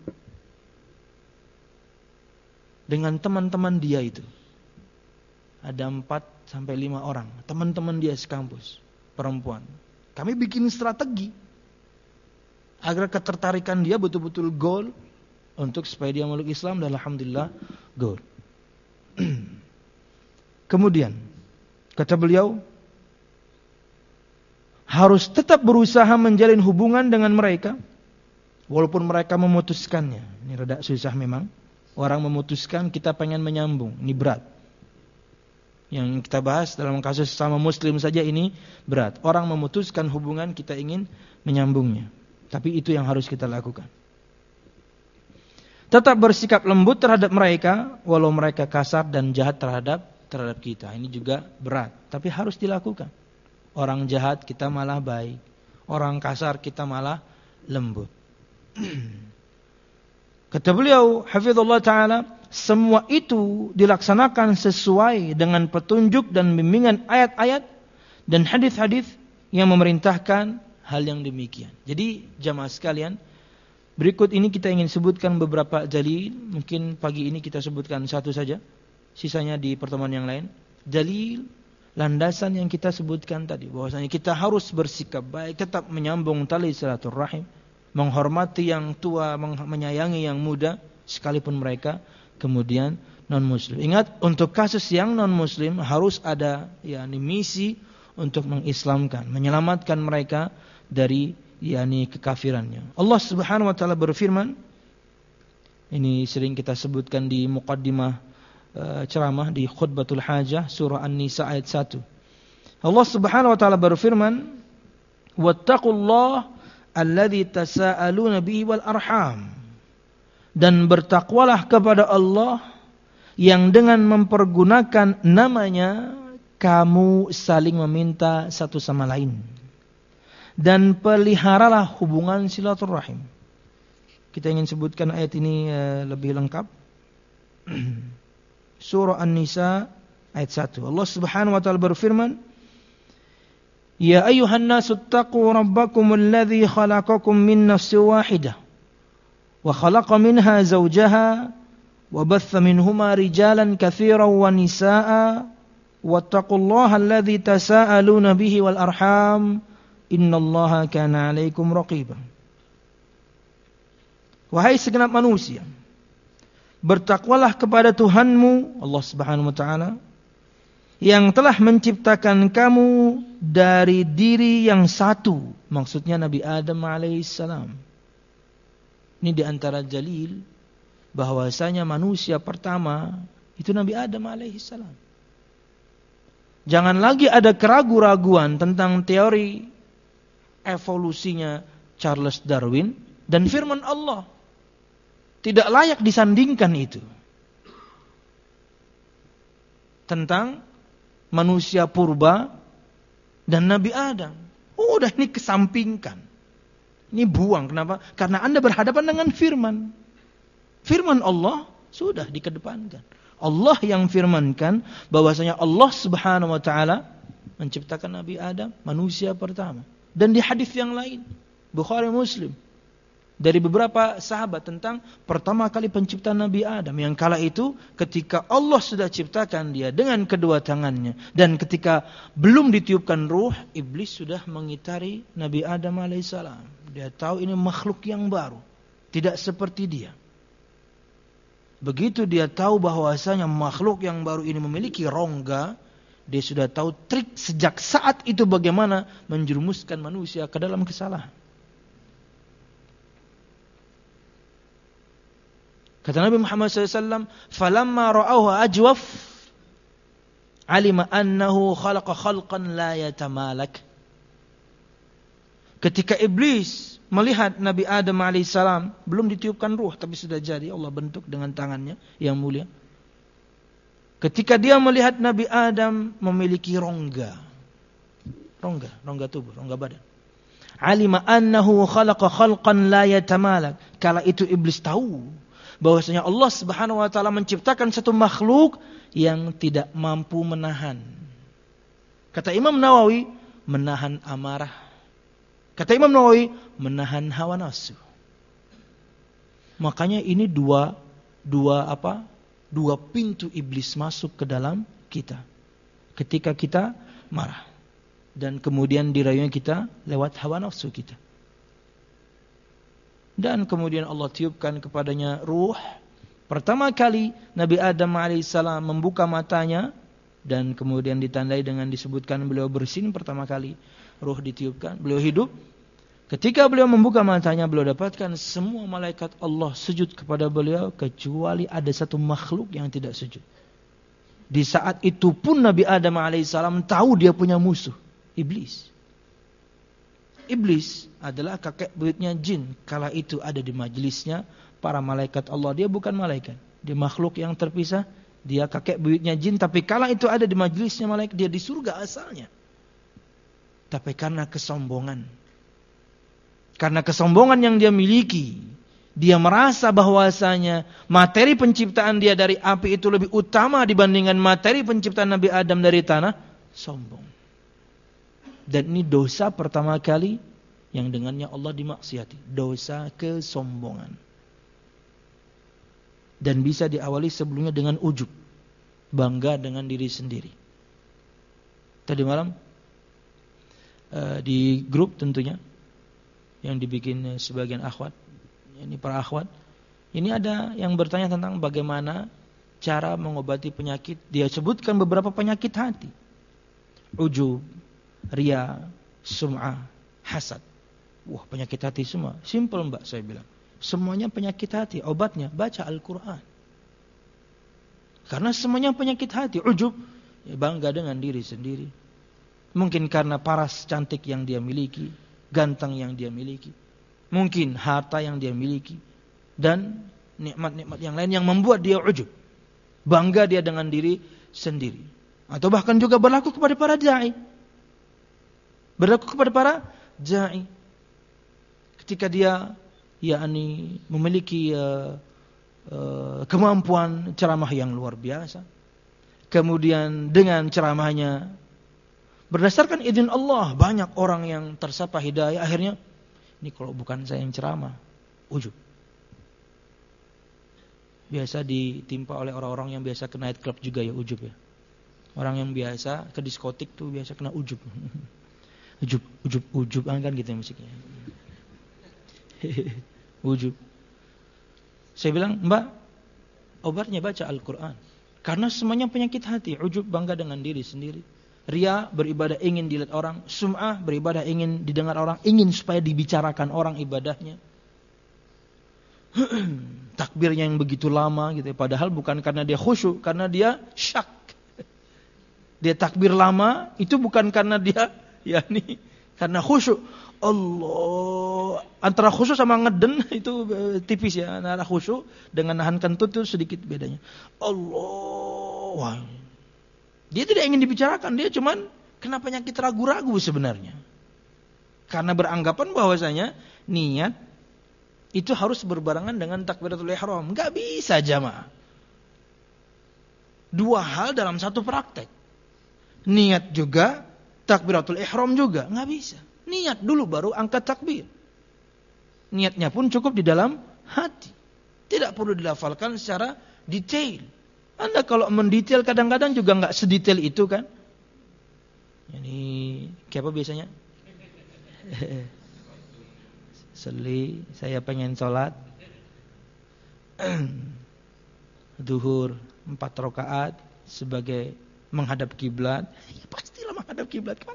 [SPEAKER 1] dengan teman-teman dia itu. Ada empat sampai lima orang, teman-teman dia sekampus, perempuan. Kami bikin strategi agar ketertarikan dia betul-betul goal untuk supaya dia meluk Islam, dan alhamdulillah goal. Kemudian kata beliau, harus tetap berusaha menjalin hubungan dengan mereka walaupun mereka memutuskannya. Ini rada susah memang. Orang memutuskan, kita pengen menyambung, ini berat. Yang kita bahas dalam kasus sama muslim saja ini berat. Orang memutuskan hubungan, kita ingin menyambungnya. Tapi itu yang harus kita lakukan. Tetap bersikap lembut terhadap mereka, walau mereka kasar dan jahat terhadap terhadap kita. Ini juga berat, tapi harus dilakukan. Orang jahat kita malah baik, orang kasar kita malah lembut. Kata beliau, hafizallahu ta'ala, semua itu dilaksanakan sesuai dengan petunjuk dan bimbingan ayat-ayat dan hadis-hadis yang memerintahkan hal yang demikian. Jadi jamaah sekalian, berikut ini kita ingin sebutkan beberapa dalil. Mungkin pagi ini kita sebutkan satu saja, sisanya di pertemuan yang lain. Dalil, landasan yang kita sebutkan tadi, bahwasanya kita harus bersikap baik, tetap menyambung tali silaturahim, menghormati yang tua, menyayangi yang muda, sekalipun mereka kemudian non-muslim. Ingat, untuk kasus yang non-muslim harus ada yakni misi untuk mengislamkan, menyelamatkan mereka dari yakni kekafirannya. Allah Subhanahu wa taala berfirman, ini sering kita sebutkan di muqaddimah uh, ceramah di khutbatul hajah surah An-Nisa ayat satu. Allah Subhanahu wa taala berfirman, "Wattaqullaha alladzi tasaaluna bihi wal arham." Dan bertakwalah kepada Allah yang dengan mempergunakan namanya kamu saling meminta satu sama lain. Dan peliharalah hubungan silaturahim. Kita ingin sebutkan ayat ini uh, lebih lengkap. Surah An-Nisa ayat satu. Allah Subhanahu wa taala berfirman, "Ya ayyuhan nasu taqu rabbakumul ladzi khalaqakum min nafsin wahidah wa khalaqa minha zawjaha wa batha minhuma rijalan katsiran wa nisaa'a wattaqullaha alladzi tasaaluna bihi wal arham innallaha kana 'alaikum raqiba." Wahai segenap manusia, bertakwalah kepada Tuhanmu Allah Subhanahu wa taala yang telah menciptakan kamu dari diri yang satu, maksudnya Nabi Adam alaihissalam. Ini di antara dalil bahwasanya manusia pertama itu Nabi Adam alaihissalam. Jangan lagi ada keraguan-raguan tentang teori evolusinya Charles Darwin dan firman Allah. Tidak layak disandingkan itu. Tentang manusia purba dan Nabi Adam. Oh, udah ini kesampingkan. Ini buang. Kenapa? Karena Anda berhadapan dengan firman. Firman Allah sudah dikedepankan. Allah yang firmankan bahwasanya Allah Subhanahu wa taala menciptakan Nabi Adam, manusia pertama. Dan di hadis yang lain, Bukhari Muslim, dari beberapa sahabat tentang pertama kali penciptaan Nabi Adam, yang kala itu ketika Allah sudah ciptakan dia dengan kedua tangannya, dan ketika belum ditiupkan ruh, iblis sudah mengitari Nabi Adam alaihissalam. Dia tahu ini makhluk yang baru, tidak seperti dia. Begitu dia tahu bahwasanya makhluk yang baru ini memiliki rongga, dia sudah tahu trik sejak saat itu bagaimana menjerumuskan manusia ke dalam kesalahan. Kata Nabi Muhammad shallallahu alaihi wasallam, "Falamma ra'awhu ajwaf, alima annahu khalaqa khalqan la yatamalak." Ketika iblis melihat Nabi Adam alaihissalam belum ditiupkan ruh, tapi sudah jadi, Allah bentuk dengan tangannya yang mulia. Ketika dia melihat Nabi Adam memiliki rongga, rongga, rongga tubuh, rongga badan, alima annahu khalaqa khalqan la yatamalak. Kala itu iblis tahu bahwasanya Allah Subhanahu wa taala menciptakan satu makhluk yang tidak mampu menahan. Kata Imam Nawawi, menahan amarah. Kata Imam Nawawi, menahan hawa nafsu. Makanya ini dua dua apa? Dua pintu iblis masuk ke dalam kita. Ketika kita marah dan kemudian dirayunya kita lewat hawa nafsu kita. Dan kemudian Allah tiupkan kepadanya ruh. Pertama kali Nabi Adam alaihissalam membuka matanya dan kemudian ditandai dengan disebutkan beliau bersin pertama kali. Ruh ditiupkan, beliau hidup. Ketika beliau membuka matanya, beliau dapatkan semua malaikat Allah sujud kepada beliau kecuali ada satu makhluk yang tidak sujud. Di saat itu pun Nabi Adam alaihissalam tahu dia punya musuh, iblis. Iblis adalah kakek buyutnya jin. Kala itu ada di majelisnya para malaikat Allah. Dia bukan malaikat, dia makhluk yang terpisah. Dia kakek buyutnya jin, tapi kala itu ada di majelisnya malaikat. Dia di surga asalnya. Tapi karena kesombongan, karena kesombongan yang dia miliki, dia merasa bahwasanya materi penciptaan dia dari api itu lebih utama dibandingkan materi penciptaan Nabi Adam dari tanah. Sombong. Dan ini dosa pertama kali yang dengannya Allah dimaksiati. Dosa kesombongan. Dan bisa diawali sebelumnya dengan ujub. Bangga dengan diri sendiri. Tadi malam uh, di grup tentunya yang dibikin sebagian akhwat, ini para akhwat, ini ada yang bertanya tentang bagaimana cara mengobati penyakit. Dia sebutkan beberapa penyakit hati. Ujub, riya, sum'ah, hasad. Wah, penyakit hati semua. Simple mbak, saya bilang. Semuanya penyakit hati. Obatnya baca Al-Quran. Karena semuanya penyakit hati. Ujub, ya bangga dengan diri sendiri. Mungkin karena paras cantik yang dia miliki, ganteng yang dia miliki, mungkin harta yang dia miliki, dan nikmat-nikmat yang lain yang membuat dia ujub. Bangga dia dengan diri sendiri. Atau bahkan juga berlaku kepada para da'i. Berlaku kepada para da'i. Ketika dia yakni memiliki uh, uh, kemampuan ceramah yang luar biasa. Kemudian dengan ceramahnya, berdasarkan izin Allah, banyak orang yang tersapa hidayah. Akhirnya, ini kalau bukan saya yang ceramah, ujub. Biasa ditimpa oleh orang-orang yang biasa ke night club juga ya, ujub ya. Orang yang biasa ke diskotik tuh biasa kena ujub. Ujub, ujub, ujub, kan gitu ya musiknya. Ujub. Saya bilang, Mbak, obatnya baca Al-Quran. Karena semuanya penyakit hati. Ujub, bangga dengan diri sendiri. Riya, beribadah ingin dilihat orang. Sum'ah, beribadah ingin didengar orang. Ingin supaya dibicarakan orang ibadahnya. Takbirnya yang begitu lama gitu. Padahal bukan karena dia khusyuk, karena dia syak. Dia takbir lama, itu bukan karena dia, yakni karena khusyuk. Allah, antara khusyuk sama ngeden itu tipis ya. Antara khusyuk dengan nahan kentut itu sedikit bedanya. Allah, wah. Dia tidak ingin dibicarakan, dia cuman kena penyakit ragu-ragu sebenarnya. Karena beranggapan bahwasanya niat itu harus berbarengan dengan takbiratul ihram. Enggak bisa jamaah. Dua hal dalam satu praktek. Niat juga, takbiratul ihram juga, enggak bisa. Niat dulu baru angkat takbir. Niatnya pun cukup di dalam hati. Tidak perlu dilafalkan secara detail. Anda kalau mendetail kadang-kadang juga enggak sedetail itu kan. Ini kayak apa biasanya? Seli, saya pengen sholat duhur empat rakaat sebagai menghadap kiblat. Ya, pastilah menghadap kiblat kan.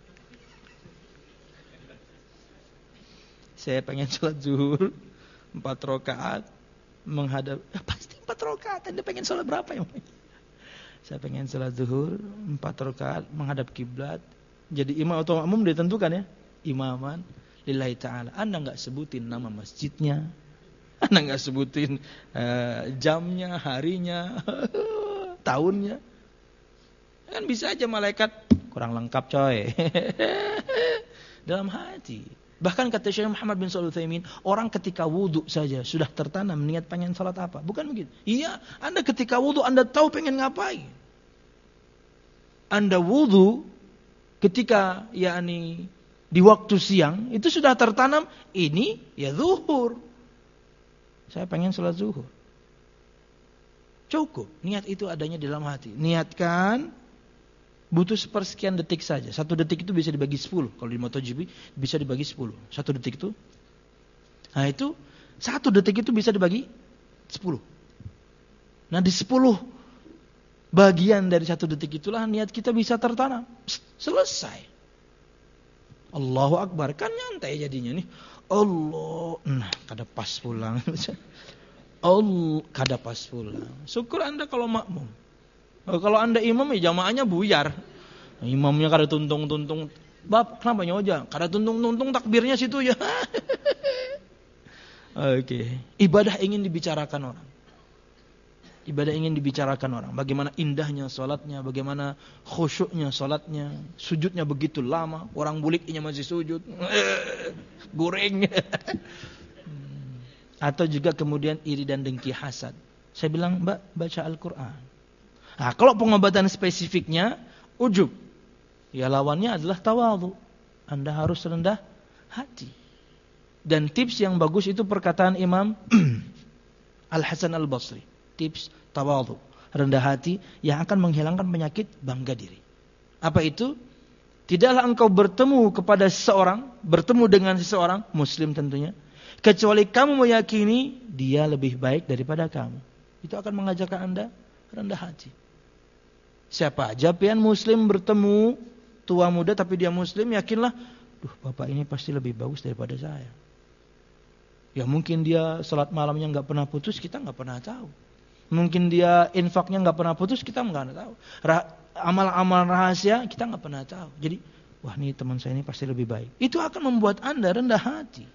[SPEAKER 1] Saya pengen sholat zuhur empat rakaat menghadap, ya pasti empat rakaat. Anda pengen sholat berapa ya? Saya pengen sholat zuhur empat rakaat menghadap kiblat. Jadi imam atau makmum ditentukan ya. Imaman lillahi ta'ala. Anda enggak sebutin nama masjidnya. Anda enggak sebutin uh, jamnya, harinya, tahunnya. Kan bisa aja malaikat kurang lengkap coy. Dalam hati. Bahkan kata Syekh Muhammad bin Shalih Al-Utsaimin, orang ketika wudu saja sudah tertanam niat pengen salat apa. Bukan begitu. Iya, Anda ketika wudu Anda tahu pengen ngapain. Anda wudu ketika yakni di waktu siang itu sudah tertanam ini ya zuhur. Saya pengen salat zuhur. Cukup, niat itu adanya di dalam hati. Niatkan. Butuh sepersekian detik saja. Satu detik itu bisa dibagi sepuluh. Kalau di MotoGP bisa dibagi sepuluh. Satu detik itu. Nah itu. Satu detik itu bisa dibagi sepuluh. Nah di sepuluh bagian dari satu detik itulah niat kita bisa tertanam. Selesai. Allahu Akbar. Kan nyantai jadinya nih. Allah. Nah kada pas pulang. Allah. Kada pas pulang. Syukur Anda kalau makmum. Oh, kalau Anda imam ya jamaahnya buyar. Imamnya kada tuntung-tuntung. Bab, kenapa nyoja? Kada tuntung-tuntung takbirnya situ ya. Oke, okay. Ibadah ingin dibicarakan orang. Ibadah ingin dibicarakan orang. Bagaimana indahnya salatnya, bagaimana khusyuknya salatnya, sujudnya begitu lama, orang buliknya masih sujud. Goreng. Atau juga kemudian iri dan dengki hasad. Saya bilang, Mbak, baca Al-Qur'an. Nah, kalau pengobatan spesifiknya ujub. Ya lawannya adalah tawadhu. Anda harus rendah hati. Dan tips yang bagus itu perkataan Imam Al-Hasan Al-Basri. Tips tawadhu, rendah hati yang akan menghilangkan penyakit bangga diri. Apa itu? Tidaklah engkau bertemu kepada seseorang, bertemu dengan seseorang, muslim tentunya, kecuali kamu meyakini dia lebih baik daripada kamu. Itu akan mengajarkan Anda rendah hati. Siapa aja pian muslim bertemu tua muda tapi dia muslim, yakinlah, duh bapak ini pasti lebih bagus daripada saya. Ya mungkin dia salat malamnya enggak pernah putus, kita enggak pernah tahu. Mungkin dia infaknya enggak pernah putus, kita enggak pernah tahu. Rah- amal-amal rahasia kita enggak pernah tahu. Jadi, wah ini teman saya ini pasti lebih baik. Itu akan membuat Anda rendah hati.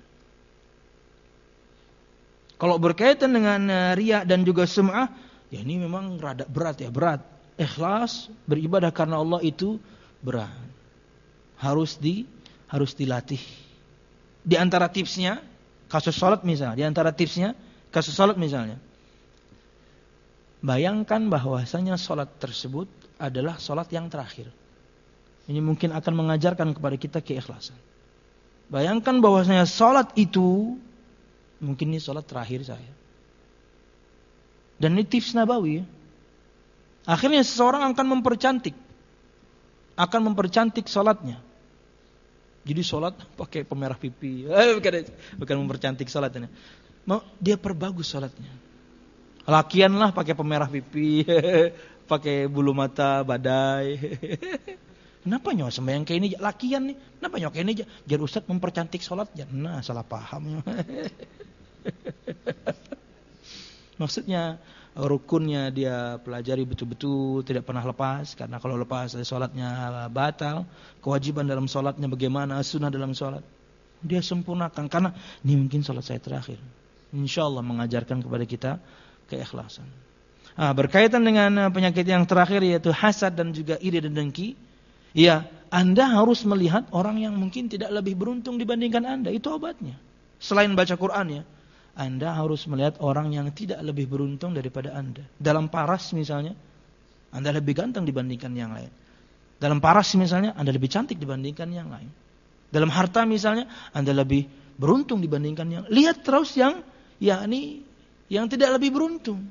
[SPEAKER 1] Kalau berkaitan dengan uh, riya dan juga sum'ah, ya ini memang rada berat ya, berat. Ikhlas beribadah karena Allah itu berat. Harus di harus dilatih. Di antara tipsnya, kasus salat misalnya, di antara tipsnya, kasus salat misalnya. Bayangkan bahwasanya salat tersebut adalah salat yang terakhir. Ini mungkin akan mengajarkan kepada kita keikhlasan. Bayangkan bahwasanya salat itu mungkin ini salat terakhir saya. Dan ini tips Nabawi ya. Akhirnya seseorang akan mempercantik. Akan mempercantik salatnya. Jadi salat pakai pemerah pipi. Eh, bukan, bukan mempercantik salatnya. Dia perbagus salatnya. Lakianlah pakai pemerah pipi, pakai bulu mata badai. Kenapa nyawa sembahyang kayak ini lakian nih? Kenapa nyawa kayak ini? Jar Ustaz mempercantik salatnya. Nah, salah paham. Maksudnya rukunnya dia pelajari betul-betul, tidak pernah lepas, karena kalau lepas salatnya batal. Kewajiban dalam salatnya bagaimana, sunnah dalam salat dia sempurnakan, karena ini mungkin salat saya terakhir. Insyaallah mengajarkan kepada kita keikhlasan. Ah, berkaitan dengan penyakit yang terakhir yaitu hasad dan juga iri dan dengki. Ya, Anda harus melihat orang yang mungkin tidak lebih beruntung dibandingkan Anda, itu obatnya. Selain baca Quran ya, Anda harus melihat orang yang tidak lebih beruntung daripada Anda. Dalam paras misalnya, Anda lebih ganteng dibandingkan yang lain. Dalam paras misalnya, Anda lebih cantik dibandingkan yang lain. Dalam harta misalnya, Anda lebih beruntung dibandingkan yang lain. Lihat terus yang yakni yang tidak lebih beruntung.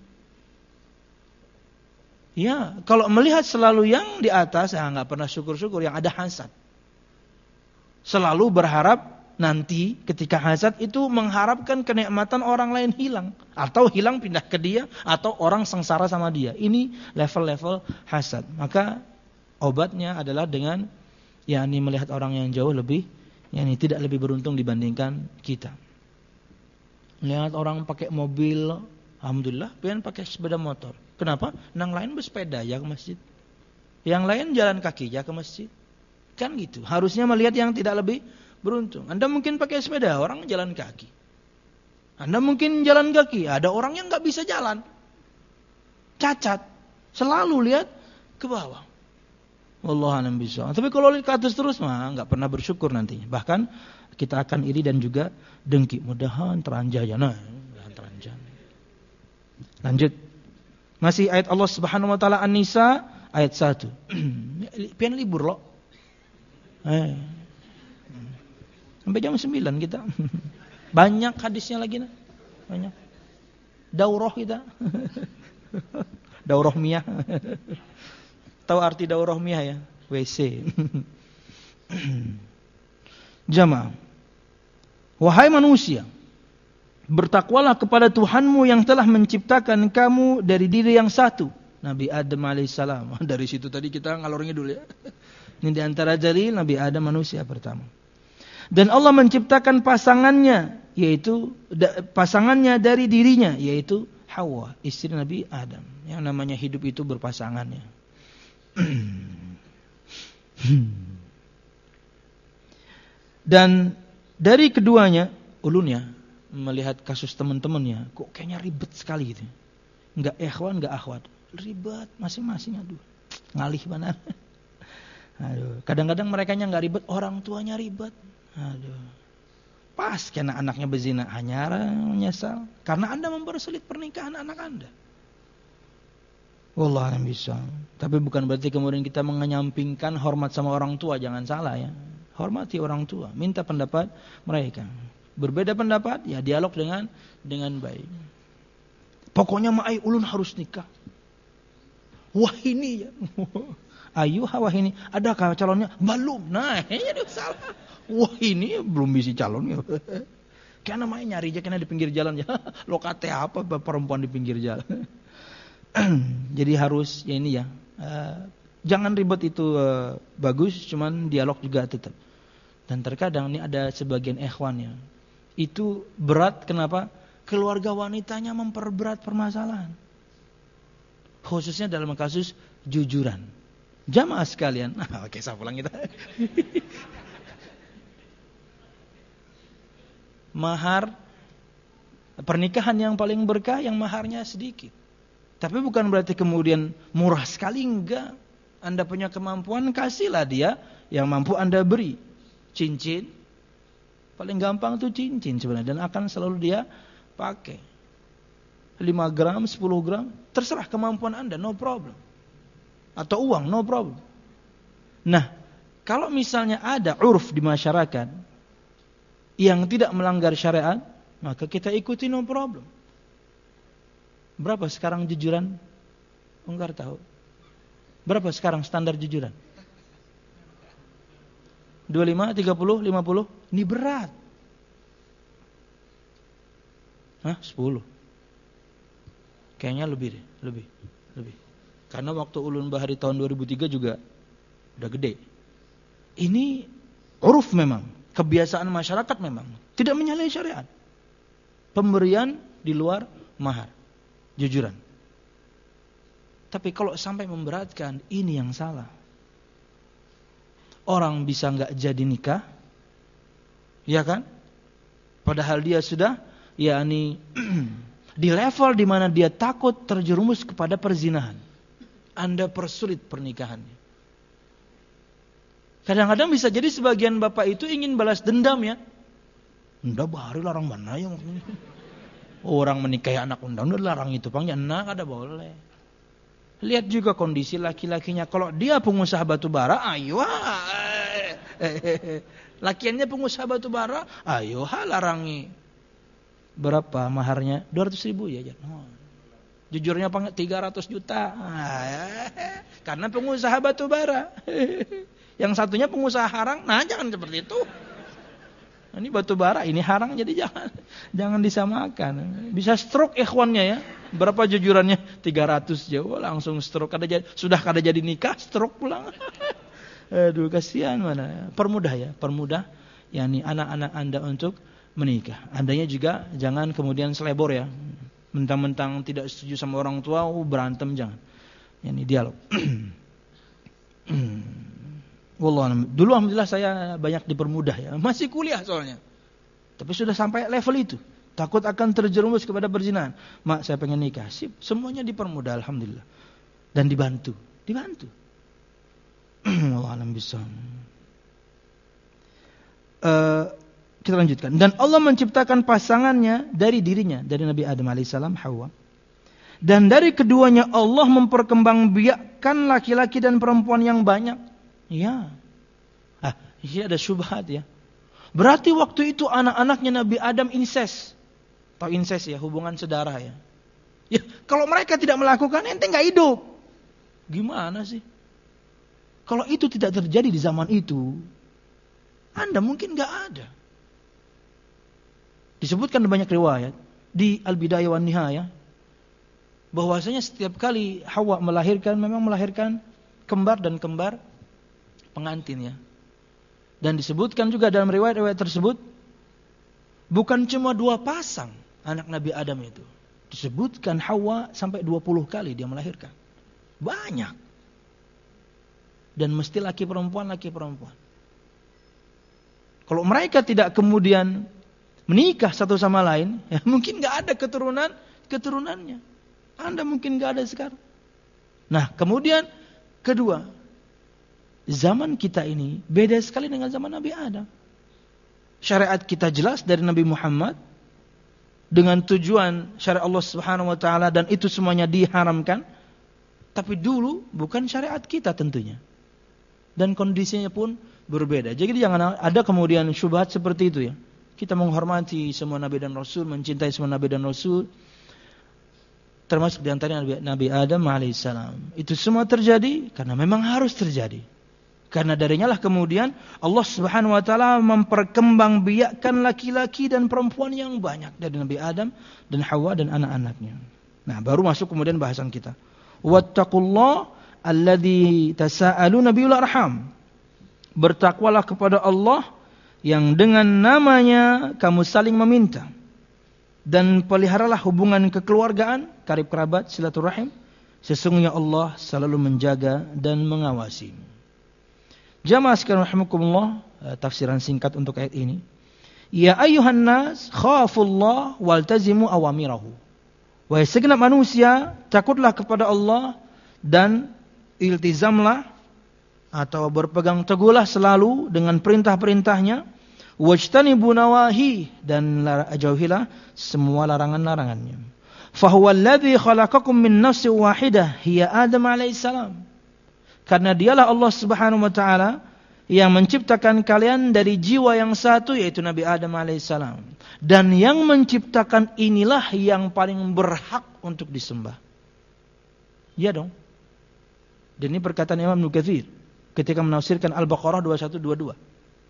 [SPEAKER 1] Ya, kalau melihat selalu yang di atas, ya nggak pernah syukur-syukur, yang ada hasad. Selalu berharap nanti ketika hasad itu mengharapkan kenikmatan orang lain hilang, atau hilang pindah ke dia, atau orang sengsara sama dia. Ini level-level hasad. Maka obatnya adalah dengan yakni melihat orang yang jauh lebih, yakni tidak lebih beruntung dibandingkan kita. Lihat orang pakai mobil, alhamdulillah, pengen pakai sepeda motor. Kenapa? Nang lain bersepeda ya ke masjid. Yang lain jalan kaki ya ke masjid. Kan gitu. Harusnya melihat yang tidak lebih beruntung. Anda mungkin pakai sepeda, orang jalan kaki. Anda mungkin jalan kaki, ada orang yang nggak bisa jalan. Cacat. Selalu lihat ke bawah. Wallahu a'lam bishawab. Tapi kalau lihat ke atas terus mah nggak pernah bersyukur nantinya. Bahkan kita akan iri dan juga dengki. Mudahan teranjah ya. Nah, mudahan teranjah. Lanjut. Masih ayat Allah Subhanahu wa taala An-Nisa ayat satu. Pian libur loh. Eh. Sampai jam sembilan kita. Banyak hadisnya lagi nah. Banyak. Daurah kita. Daurah miyah. Tahu arti daurah miyah ya? W C. Jamaah. Wahai manusia, bertakwalah kepada Tuhanmu yang telah menciptakan kamu dari diri yang satu. Nabi Adam alaihissalam. Dari situ tadi kita ngalor ngidul ya. Ini di antara dalil Nabi Adam manusia pertama. Dan Allah menciptakan pasangannya, yaitu pasangannya dari dirinya, yaitu Hawa, istri Nabi Adam. Yang namanya hidup itu berpasangan ya. Dan dari keduanya, ulunnya melihat kasus teman-temannya, kok kayaknya ribet sekali gitu. Enggak ikhwan, enggak akhwat. Ribet masing-masing, aduh. Ngalih benar. Aduh, kadang-kadang merekanya enggak ribet, orang tuanya ribet. Aduh. Pas karena anaknya berzina, hanya menyesal karena Anda mempersulit pernikahan anak Anda. Wallah yang bisa. Tapi bukan berarti kemudian kita mengenyampingkan hormat sama orang tua, jangan salah ya. Hormati orang tua, minta pendapat mereka. Berbeda pendapat, ya dialog dengan dengan baik. Pokoknya ma'ai ulun harus nikah. Wah ini ya. Ayo wah ini. Adakah calonnya? Belum. Nah, ini salah. Wah ini belum bisa calon ya. Karena namanya nyari aja kena di pinggir jalan ya. Lokate apa perempuan di pinggir jalan. Jadi harus ya ini ya. Uh, jangan ribet itu uh, bagus, cuman dialog juga tetap. Dan terkadang ini ada sebagian ikhwannya. Itu berat kenapa? Keluarga wanitanya memperberat permasalahan. Khususnya dalam kasus jujuran. Jamaah sekalian. Nah, oke, saya pulang kita. Mahar pernikahan yang paling berkah yang maharnya sedikit. Tapi bukan berarti kemudian murah sekali, enggak. Anda punya kemampuan, kasihlah dia yang mampu Anda beri. Cincin paling gampang tuh cincin sebenarnya, dan akan selalu dia pakai. lima gram, sepuluh gram, terserah kemampuan Anda, no problem. Atau uang, no problem. Nah, kalau misalnya ada uruf di masyarakat yang tidak melanggar syariat, maka kita ikuti, no problem. Berapa sekarang jujuran? Enggak tahu. Berapa sekarang standar jujuran? dua puluh lima, tiga puluh, lima puluh. Ini berat. Hah? sepuluh. Kayaknya lebih deh, lebih, lebih. Karena waktu ulun bahari tahun dua ribu tiga juga udah gede. Ini uruf memang, kebiasaan masyarakat memang tidak menyalahi syariat. Pemberian di luar mahar, jujuran. Tapi kalau sampai memberatkan, ini yang salah. Orang bisa enggak jadi nikah, ya kan? Padahal dia sudah, yakni di level di mana dia takut terjerumus kepada perzinahan. Anda persulit pernikahannya. Kadang-kadang bisa jadi sebagian bapak itu ingin balas dendam ya. Unda bahari larang mana yang orang menikahi anak unda, unda larang itu pang, ya enak ada boleh. Lihat juga kondisi laki-lakinya. Kalau dia pengusaha batu bara, ayo lakiannya pengusaha batu bara, ayo larangi. Berapa maharnya? dua ratus ribu ya. Oh. Jujurnya apa? tiga ratus juta. Karena pengusaha batu bara. Yang satunya pengusaha harang. Nah, jangan seperti itu. Ini batu bara, ini harang, jadi jangan jangan disamakan. Bisa stroke ikhwannya ya. Berapa jujurannya? tiga ratus jauh langsung stroke. Kada jadi, sudah kada jadi nikah, stroke pulang. Aduh, kasihan mana. Permudah ya, permudah yakni anak-anak Anda untuk menikah. Andanya juga jangan kemudian selebor ya. Mentang-mentang tidak setuju sama orang tua, oh, berantem jangan. Yakni dialog. Wallah, dulu alhamdulillah saya banyak dipermudah ya. Masih kuliah soalnya. Tapi sudah sampai level itu. Takut akan terjerumus kepada perzinahan. Mak, saya pengen nikah. Sip, semuanya dipermudah alhamdulillah. Dan dibantu, dibantu. Allah alam bisa. Uh, kita lanjutkan. Dan Allah menciptakan pasangannya dari dirinya, dari Nabi Adam alaihissalam, Hawa. Dan dari keduanya Allah memperkembangbiakkan laki-laki dan perempuan yang banyak. Ya. Ah, ini ada syubhat ya. Berarti waktu itu anak-anaknya Nabi Adam inses. Tahu inses ya, hubungan saudara ya. Ya, kalau mereka tidak melakukan, ente enggak hidup. Gimana sih? Kalau itu tidak terjadi di zaman itu, Anda mungkin enggak ada. Disebutkan di banyak riwayat di Al-Bidayah wan Nihayah bahwasanya setiap kali Hawa melahirkan memang melahirkan kembar dan kembar pengantin ya. Dan disebutkan juga dalam riwayat-riwayat tersebut bukan cuma dua pasang anak Nabi Adam itu. Disebutkan Hawa sampai dua puluh kali dia melahirkan. Banyak. Dan mesti laki perempuan, laki perempuan. Kalau mereka tidak kemudian menikah satu sama lain, ya mungkin nggak ada keturunan keturunannya. Anda mungkin nggak ada sekarang. Nah, kemudian kedua, zaman kita ini beda sekali dengan zaman Nabi Adam. Syariat kita jelas dari Nabi Muhammad dengan tujuan syariat Allah Subhanahu wa taala dan itu semuanya diharamkan. Tapi dulu bukan syariat kita tentunya. Dan kondisinya pun berbeda. Jadi jangan ada kemudian syubhat seperti itu ya. Kita menghormati semua Nabi dan Rasul, mencintai semua Nabi dan Rasul. Termasuk di antaranya Nabi, Nabi Adam alaihissalam. Itu semua terjadi karena memang harus terjadi. Karena darinya lah kemudian Allah Subhanahu wa taala memperkembangbiakkan laki-laki dan perempuan yang banyak dari Nabi Adam dan Hawa dan anak-anaknya. Nah, baru masuk kemudian bahasan kita. Wattaqullah alladzi tasaaluna bil arham. Bertakwalah kepada Allah yang dengan namanya kamu saling meminta. Dan peliharalah hubungan kekeluargaan, karib kerabat, silaturahim. Sesungguhnya Allah selalu menjaga dan mengawasi. Jamaah sekalian rahimakumullah, tafsiran singkat untuk ayat ini. Ya ayyuhan nas, khafullah waltazimu awamirahu. Wahai segenap manusia, takutlah kepada Allah dan iltizamlah atau berpegang teguhlah selalu dengan perintah-perintahnya. Wajtanibu nawahi dan jauhilah semua larangan-larangannya. Fahuwa alladhi khalaqakum min nafsin wahidah hiya Adam alaihissalam. Karena dialah Allah Subhanahu wa taala yang menciptakan kalian dari jiwa yang satu yaitu Nabi Adam alaihissalam. Dan yang menciptakan inilah yang paling berhak untuk disembah. Ya dong. Dan ini perkataan Imam Ibnu Katsir ketika menafsirkan Al-Baqarah dua puluh satu dua puluh dua.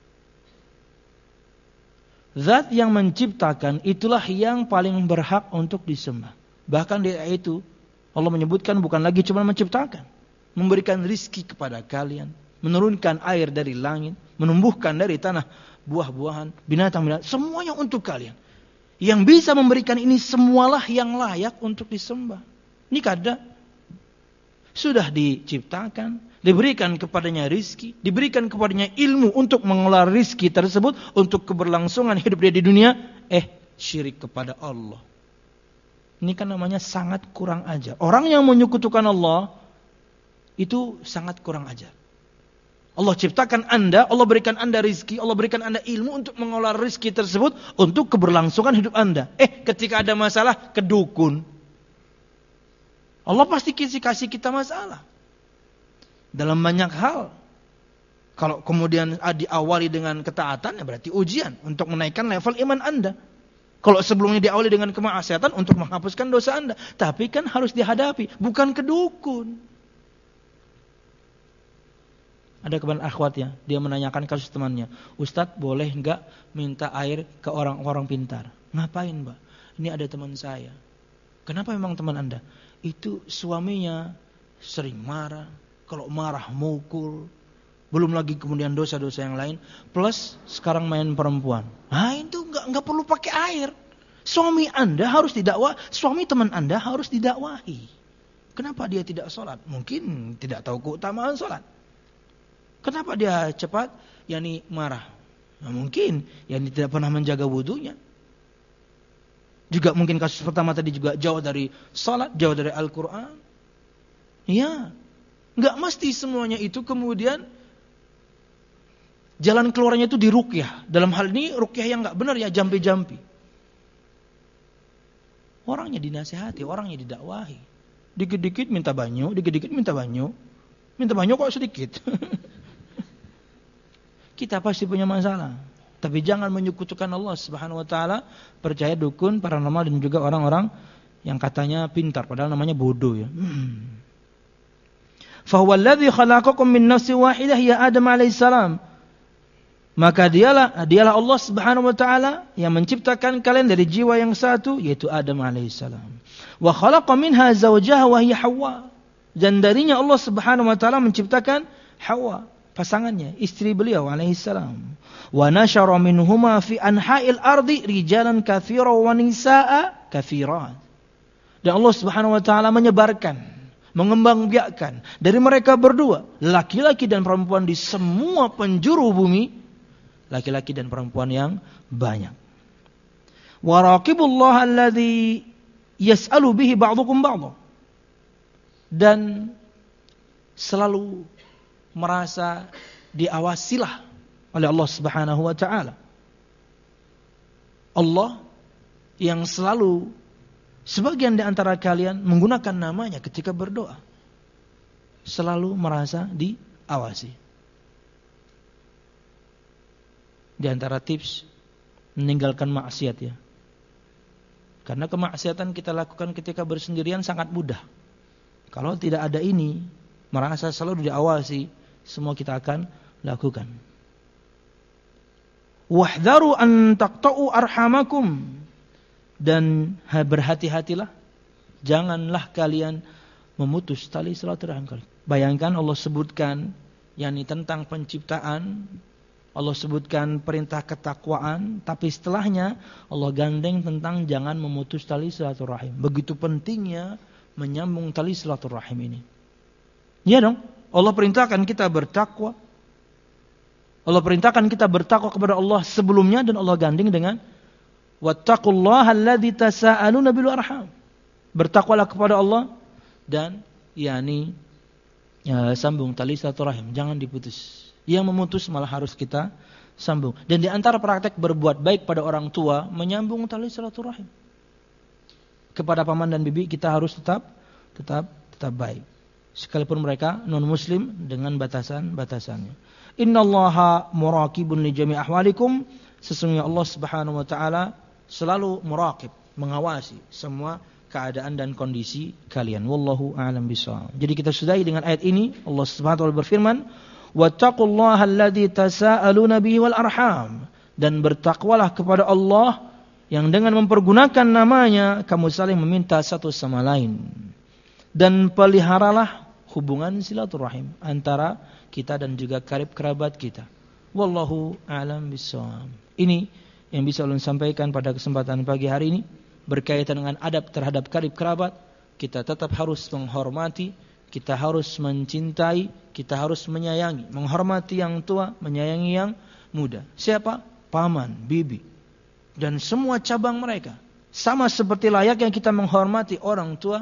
[SPEAKER 1] Zat yang menciptakan itulah yang paling berhak untuk disembah. Bahkan di ayat itu Allah menyebutkan bukan lagi cuma menciptakan, memberikan rizki kepada kalian, menurunkan air dari langit, menumbuhkan dari tanah buah-buahan, binatang-binatang, semuanya untuk kalian. Yang bisa memberikan ini semualah yang layak untuk disembah. Ini kada sudah diciptakan, diberikan kepadanya rizki, diberikan kepadanya ilmu untuk mengelola rizki tersebut untuk keberlangsungan hidup dia di dunia, eh syirik kepada Allah. Ini kan namanya sangat kurang ajar. Orang yang menyekutukan Allah itu sangat kurang ajar. Allah ciptakan Anda, Allah berikan Anda rizki, Allah berikan Anda ilmu untuk mengelola rizki tersebut untuk keberlangsungan hidup Anda. Eh ketika ada masalah ke dukun, Allah pasti kasih kasih kita masalah. Dalam banyak hal. Kalau kemudian diawali dengan ketaatan, ya berarti ujian untuk menaikkan level iman Anda. Kalau sebelumnya diawali dengan kemaksiatan untuk menghapuskan dosa Anda. Tapi kan harus dihadapi, bukan ke dukun. Ada kawan akhwatnya, dia menanyakan kasus temannya. Ustadz boleh enggak minta air ke orang-orang pintar? Ngapain Mbak? Ini ada teman saya. Kenapa memang teman Anda? Itu suaminya sering marah. Kalau marah mukul. Belum lagi kemudian dosa-dosa yang lain. Plus sekarang main perempuan. Nah itu enggak, enggak perlu pakai air. Suami Anda harus didakwa. Suami teman Anda harus didakwahi. Kenapa dia tidak sholat? Mungkin tidak tahu keutamaan sholat. Kenapa dia cepat? Yani marah. Nah, mungkin yani tidak pernah menjaga wudunya. Juga mungkin kasus pertama tadi juga jauh dari salat, jauh dari Al-Quran. Ya, nggak mesti semuanya itu kemudian jalan keluarnya itu di ruqyah. Dalam hal ini ruqyah yang nggak benar ya jampi-jampi. Orangnya dinasihati, orangnya didakwahi. Dikit-dikit minta banyu, dikit-dikit minta banyu, minta banyu kok sedikit. Kita pasti punya masalah. Tapi jangan menyekutukan Allah Subhanahu wa taala, percaya dukun, paranormal dan juga orang-orang yang katanya pintar padahal namanya bodoh ya. Hmm. Fa huwa alladhi khalaqakum min nafsin wahidah ya Adam alaihissalam. Maka dialah dialah Allah Subhanahu wa taala yang menciptakan kalian dari jiwa yang satu yaitu Adam alaihissalam. Wa khalaqa minha zawjaha wa hiya Hawa. Dan darinya Allah Subhanahu wa taala menciptakan Hawa, pasangannya, istri beliau alaihissalam. Wa nasyara minhuma fi anha'il ardi rijalan katsira wa nisaa katsirat. Dan Allah Subhanahu wa taala menyebarkan, mengembangbiakkan dari mereka berdua, laki-laki dan perempuan di semua penjuru bumi, laki-laki dan perempuan yang banyak. Wa raqibullaha alladzi yas'alu bihi ba'dukum ba'dha. Dan selalu merasa diawasilah oleh Allah Subhanahu wa taala. Allah yang selalu sebagian di antara kalian menggunakan namanya ketika berdoa. Selalu merasa diawasi. Di antara tips meninggalkan maksiat ya. Karena kemaksiatan kita lakukan ketika bersendirian sangat mudah. Kalau tidak ada ini, merasa selalu diawasi, semua kita akan lakukan. Wahdharu an taqta'u arhamakum. Dan berhati-hatilah, janganlah kalian memutus tali silaturahim kalian. Bayangkan Allah sebutkan yakni tentang penciptaan, Allah sebutkan perintah ketakwaan, tapi setelahnya Allah gandeng tentang jangan memutus tali silaturahim. Begitu pentingnya menyambung tali silaturahim ini. Ya dong, Allah perintahkan kita bertakwa. Allah perintahkan kita bertakwa kepada Allah sebelumnya, dan Allah gandeng dengan wattaqullaha alladzi tasaaluna bil arham. Bertakwalah kepada Allah dan yakni ya, sambung tali silaturahim, jangan diputus. Yang memutus malah harus kita sambung. Dan di antara praktek berbuat baik pada orang tua, menyambung tali silaturahim. Kepada paman dan bibi kita harus tetap tetap tetap baik. Sekalipun mereka non muslim dengan batasan-batasannya. Innallaha muraqibun li jami' ahwalikum. Sesungguhnya Allah Subhanahu wa taala selalu muraqib, mengawasi semua keadaan dan kondisi kalian. Wallahu a'lam bishawab. Jadi kita sudahi dengan ayat ini. Allah Subhanahu wa taala berfirman, wattaqullaha alladzi tasaaluna bihi wal arham. Dan bertakwalah kepada Allah yang dengan mempergunakan namanya kamu saling meminta satu sama lain. Dan peliharalah hubungan silaturahim antara kita dan juga karib kerabat kita. Wallahu a'lam bishawab. Ini yang bisa ulun sampaikan pada kesempatan pagi hari ini berkaitan dengan adab terhadap karib kerabat. Kita tetap harus menghormati, kita harus mencintai, kita harus menyayangi, menghormati yang tua, menyayangi yang muda. Siapa? Paman, bibi, dan semua cabang mereka. Sama seperti layaknya kita menghormati orang tua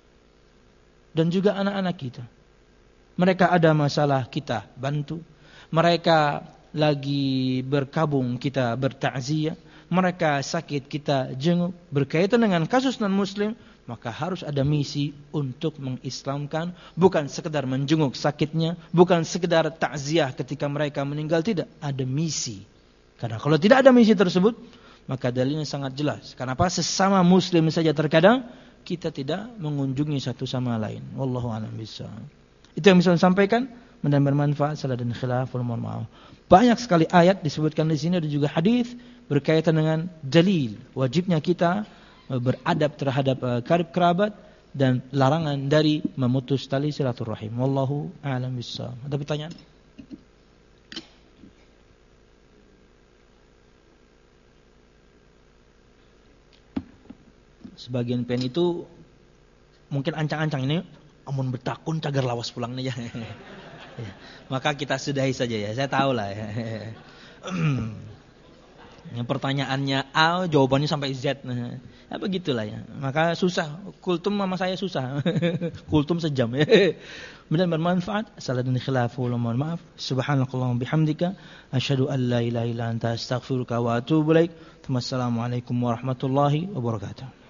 [SPEAKER 1] dan juga anak-anak kita. Mereka ada masalah, kita bantu. Mereka lagi berkabung, kita bertakziah. Mereka sakit, kita jenguk. Berkaitan dengan kasus non-muslim, maka harus ada misi untuk mengislamkan. Bukan sekedar menjenguk sakitnya, bukan sekedar takziah ketika mereka meninggal. Tidak, ada misi. Karena kalau tidak ada misi tersebut, maka dalilnya sangat jelas. Karena apa? Sesama muslim saja terkadang kita tidak mengunjungi satu sama lain. Wallahu a'lam bishawab. Itu yang bisa saya sampaikan. Mudah bermanfaat. Salah dan khilaf, mohon maaf. Banyak sekali ayat disebutkan di sini, ada juga hadis berkaitan dengan dalil wajibnya kita beradab terhadap uh, karib kerabat dan larangan dari memutus tali silaturahim. Wallahu a'lam bishawab. Ada pertanyaan? Sebagian pen itu mungkin ancang-ancang ini amun betakun cagar lawas pulang nih ya. Ya, maka kita sudahi saja ya. Saya tahu lah ya. Yang pertanyaannya A, jawabannya sampai Z. Nah, ya begitulah ya. Maka susah. Kultum mama saya susah. Kultum sejam ya. Mudah bermanfaat. Salah dan khilafu, mohon maaf. Subhanakallahumma bihamdika asyhadu an la ilaha illa anta astaghfiruka wa atubu ilaik. Wassalamualaikum warahmatullahi wabarakatuh.